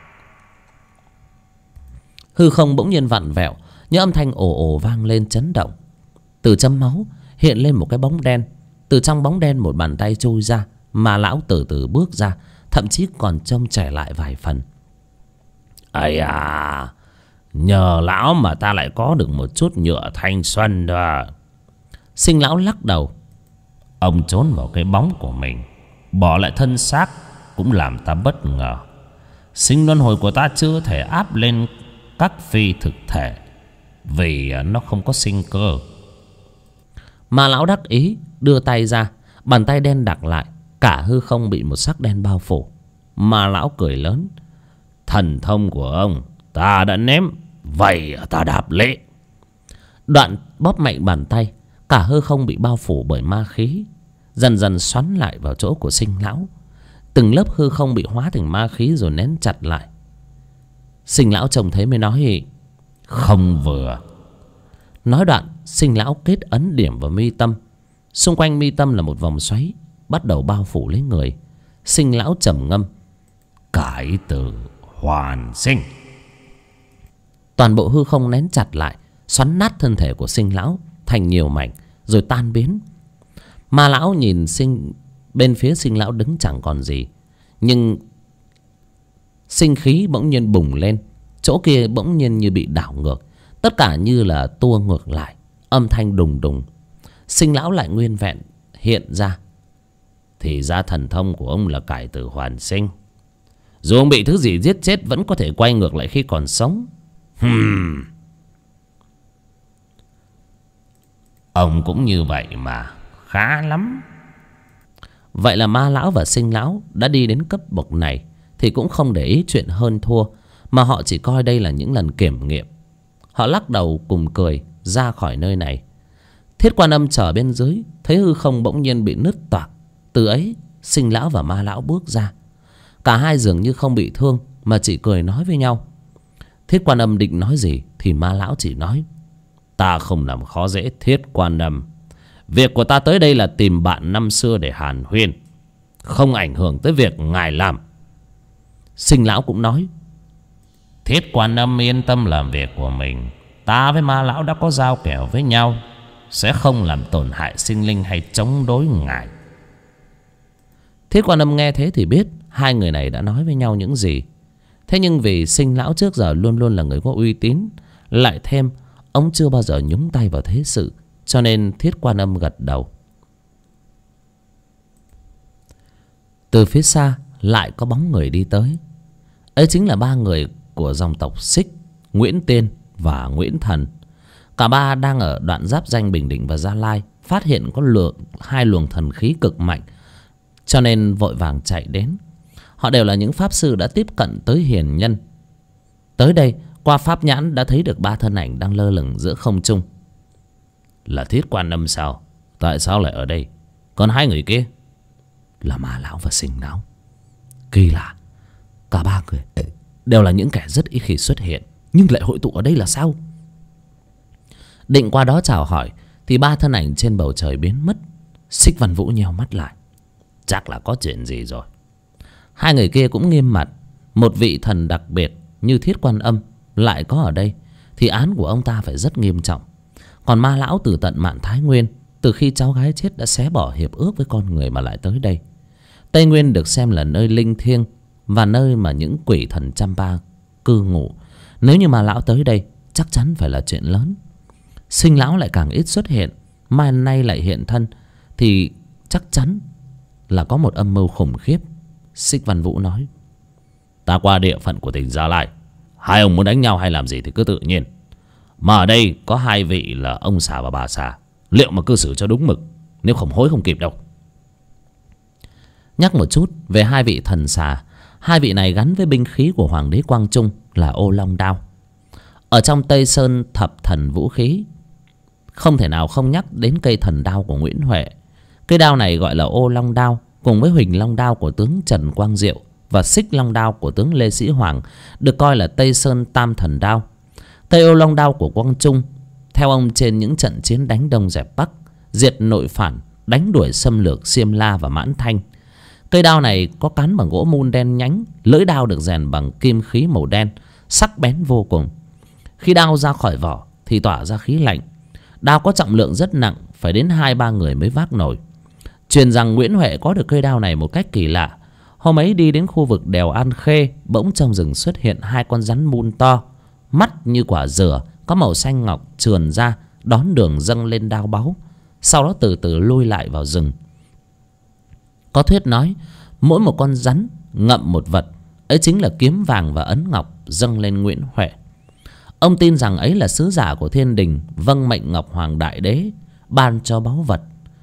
Hư không bỗng nhiên vặn vẹo, những âm thanh ồ ồ vang lên chấn động. Từ chấm máu hiện lên một cái bóng đen. Từ trong bóng đen một bàn tay trôi ra. Ma lão từ từ bước ra, thậm chí còn trông trẻ lại vài phần. Ây à, nhờ lão mà ta lại có được một chút nhựa thanh xuân đó. Sinh lão lắc đầu: ông trốn vào cái bóng của mình, bỏ lại thân xác, cũng làm ta bất ngờ. Sinh luân hồi của ta chưa thể áp lên các phi thực thể, vì nó không có sinh cơ. Ma lão đắc ý đưa tay ra, bàn tay đen đặc lại, cả hư không bị một sắc đen bao phủ. Ma lão cười lớn: thần thông của ông ta đã ném, vậy ta đáp lễ. Đoạn bóp mạnh bàn tay, cả hư không bị bao phủ bởi ma khí, dần dần xoắn lại vào chỗ của sinh lão. Từng lớp hư không bị hóa thành ma khí rồi nén chặt lại. Sinh lão trông thấy mới nói: không vừa. Nói đoạn, sinh lão kết ấn điểm vào mi tâm. Xung quanh mi tâm là một vòng xoáy bắt đầu bao phủ lấy người. Sinh lão trầm ngâm: cải tử hoàn sinh. Toàn bộ hư không nén chặt lại, xoắn nát thân thể của sinh lão thành nhiều mảnh rồi tan biến. Ma lão nhìn bên phía sinh lão đứng chẳng còn gì, nhưng sinh khí bỗng nhiên bùng lên. Chỗ kia bỗng nhiên như bị đảo ngược, tất cả như là tua ngược lại, âm thanh đùng đùng. Sinh lão lại nguyên vẹn hiện ra. Thì ra thần thông của ông là cải tử hoàn sinh. Dù ông bị thứ gì giết chết vẫn có thể quay ngược lại khi còn Ông cũng như vậy mà, khá lắm. Vậy là Ma lão và Sinh lão đã đi đến cấp bậc này thì cũng không để ý chuyện hơn thua, mà họ chỉ coi đây là những lần kiểm nghiệm. Họ lắc đầu cùng cười ra khỏi nơi này. Thiết Quan Âm chờ bên dưới, thấy hư không bỗng nhiên bị nứt toạc. Từ ấy Sinh lão và Ma lão bước ra. Cả hai dường như không bị thương mà chỉ cười nói với nhau. Thiết Quan Âm định nói gì thì Ma lão chỉ nói: Ta không làm khó dễ Thiết Quan Âm. Việc của ta tới đây là tìm bạn năm xưa để hàn huyên, không ảnh hưởng tới việc ngài làm. Sinh lão cũng nói: Thiết Quan Âm yên tâm làm việc của mình. Ta với Ma lão đã có giao kèo với nhau, sẽ không làm tổn hại sinh linh hay chống đối ngài. Thiết Quan Âm nghe thế thì biết hai người này đã nói với nhau những gì. Thế nhưng vì Sinh lão trước giờ luôn luôn là người có uy tín, lại thêm ông chưa bao giờ nhúng tay vào thế sự, cho nên Thiết Quan Âm gật đầu. Từ phía xa lại có bóng người đi tới. Ấy chính là ba người của dòng tộc Xích, Nguyễn Tiên và Nguyễn Thần. Cả ba đang ở đoạn giáp ranh Bình Định và Gia Lai, phát hiện có hai luồng thần khí cực mạnh, cho nên vội vàng chạy đến. Họ đều là những pháp sư đã tiếp cận tới hiền nhân. Tới đây qua pháp nhãn đã thấy được ba thân ảnh đang lơ lửng giữa không trung. Là Thiết Quan Âm sao? Tại sao lại ở đây? Còn hai người kia? Là Ma lão và Sinh lão. Kỳ lạ, cả ba người đều là những kẻ rất ít khi xuất hiện, nhưng lại hội tụ ở đây là sao? Định qua đó chào hỏi thì ba thân ảnh trên bầu trời biến mất. Xích Văn Vũ nheo mắt lại. Chắc là có chuyện gì rồi. Hai người kia cũng nghiêm mặt. Một vị thần đặc biệt như Thiết Quan Âm lại có ở đây thì án của ông ta phải rất nghiêm trọng. Còn Ma lão từ tận Mạn Thái Nguyên, từ khi cháu gái chết đã xé bỏ hiệp ước với con người mà lại tới đây. Tây Nguyên được xem là nơi linh thiêng và nơi mà những quỷ thần Champa cư ngụ. Nếu như Ma lão tới đây chắc chắn phải là chuyện lớn. Sinh lão lại càng ít xuất hiện, mai nay lại hiện thân thì chắc chắn là có một âm mưu khủng khiếp. Xích Văn Vũ nói: Ta qua địa phận của tỉnh Gia Lai, hai ông muốn đánh nhau hay làm gì thì cứ tự nhiên. Mà ở đây có hai vị là ông xà và bà xà, liệu mà cư xử cho đúng mực, nếu không hối không kịp đâu. Nhắc một chút về hai vị thần xà. Hai vị này gắn với binh khí của Hoàng đế Quang Trung là ô long đao. Ở trong Tây Sơn thập thần vũ khí, không thể nào không nhắc đến cây thần đao của Nguyễn Huệ. Cây đao này gọi là ô long đao, cùng với Huỳnh long đao của tướng Trần Quang Diệu và Xích long đao của tướng Lê Sĩ Hoàng, được coi là Tây Sơn tam thần đao. Cây ô long đao của Quang Trung theo ông trên những trận chiến đánh Đông dẹp Bắc, diệt nội phản, đánh đuổi xâm lược Xiêm La và Mãn Thanh. Cây đao này có cán bằng gỗ mun đen nhánh, lưỡi đao được rèn bằng kim khí màu đen, sắc bén vô cùng. Khi đao ra khỏi vỏ thì tỏa ra khí lạnh. Đao có trọng lượng rất nặng, phải đến 2-3 người mới vác nổi. Truyền rằng Nguyễn Huệ có được cây đao này một cách kỳ lạ. Hôm ấy đi đến khu vực đèo An Khê, bỗng trong rừng xuất hiện hai con rắn mun to, mắt như quả dừa, có màu xanh ngọc trườn ra, đón đường dâng lên đao báu, sau đó từ từ lui lại vào rừng. Có thuyết nói mỗi một con rắn ngậm một vật, ấy chính là kiếm vàng và ấn ngọc dâng lên Nguyễn Huệ. Ông tin rằng ấy là sứ giả của thiên đình vâng mệnh Ngọc Hoàng Đại Đế ban cho báu vật,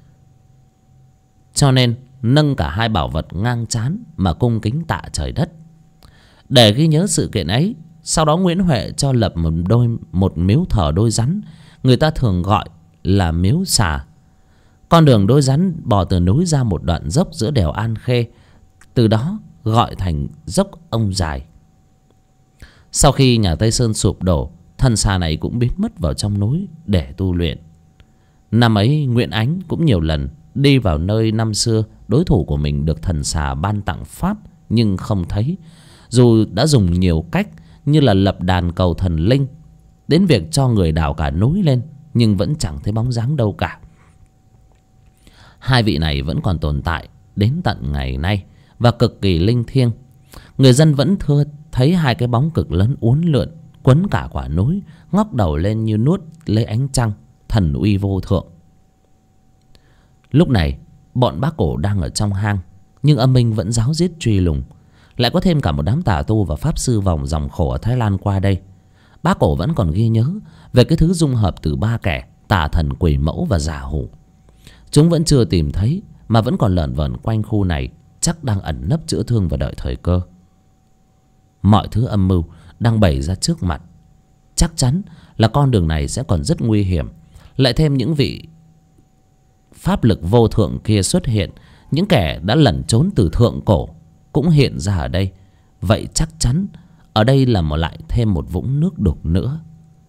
cho nên nâng cả hai bảo vật ngang trán mà cung kính tạ trời đất. Để ghi nhớ sự kiện ấy, sau đó Nguyễn Huệ cho lập một miếu thờ đôi rắn, người ta thường gọi là miếu xà. Con đường đôi rắn bò từ núi ra một đoạn dốc giữa đèo An Khê, từ đó gọi thành dốc Ông Dài. Sau khi nhà Tây Sơn sụp đổ, thần xà này cũng biến mất vào trong núi để tu luyện. Năm ấy Nguyễn Ánh cũng nhiều lần đi vào nơi năm xưa đối thủ của mình được thần xà ban tặng pháp nhưng không thấy. Dù đã dùng nhiều cách như là lập đàn cầu thần linh, đến việc cho người đào cả núi lên, nhưng vẫn chẳng thấy bóng dáng đâu cả. Hai vị này vẫn còn tồn tại đến tận ngày nay và cực kỳ linh thiêng. Người dân vẫn thưa thấy hai cái bóng cực lớn uốn lượn quấn cả quả núi, ngóc đầu lên như nuốt lấy ánh trăng, thần uy vô thượng. Lúc này bọn Bác Cổ đang ở trong hang, nhưng âm minh vẫn ráo riết truy lùng. Lại có thêm cả một đám tà tu và pháp sư vòng dòng khổ ở Thái Lan qua đây. Bác Cổ vẫn còn ghi nhớ về cái thứ dung hợp từ ba kẻ tà thần quỷ mẫu và giả hủ. Chúng vẫn chưa tìm thấy mà vẫn còn lởn vởn quanh khu này, chắc đang ẩn nấp chữa thương và đợi thời cơ. Mọi thứ âm mưu đang bày ra trước mặt. Chắc chắn là con đường này sẽ còn rất nguy hiểm. Lại thêm những vị pháp lực vô thượng kia xuất hiện, những kẻ đã lẩn trốn từ thượng cổ cũng hiện ra ở đây. Vậy chắc chắn ở đây là lại thêm một vũng nước đục nữa.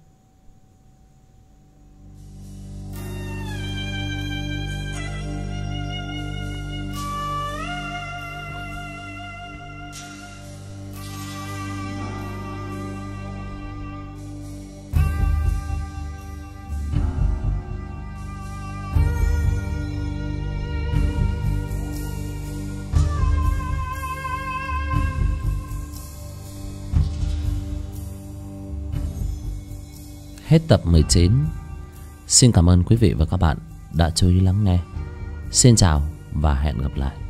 Hết tập 19. Xin cảm ơn quý vị và các bạn đã chú ý lắng nghe. Xin chào và hẹn gặp lại.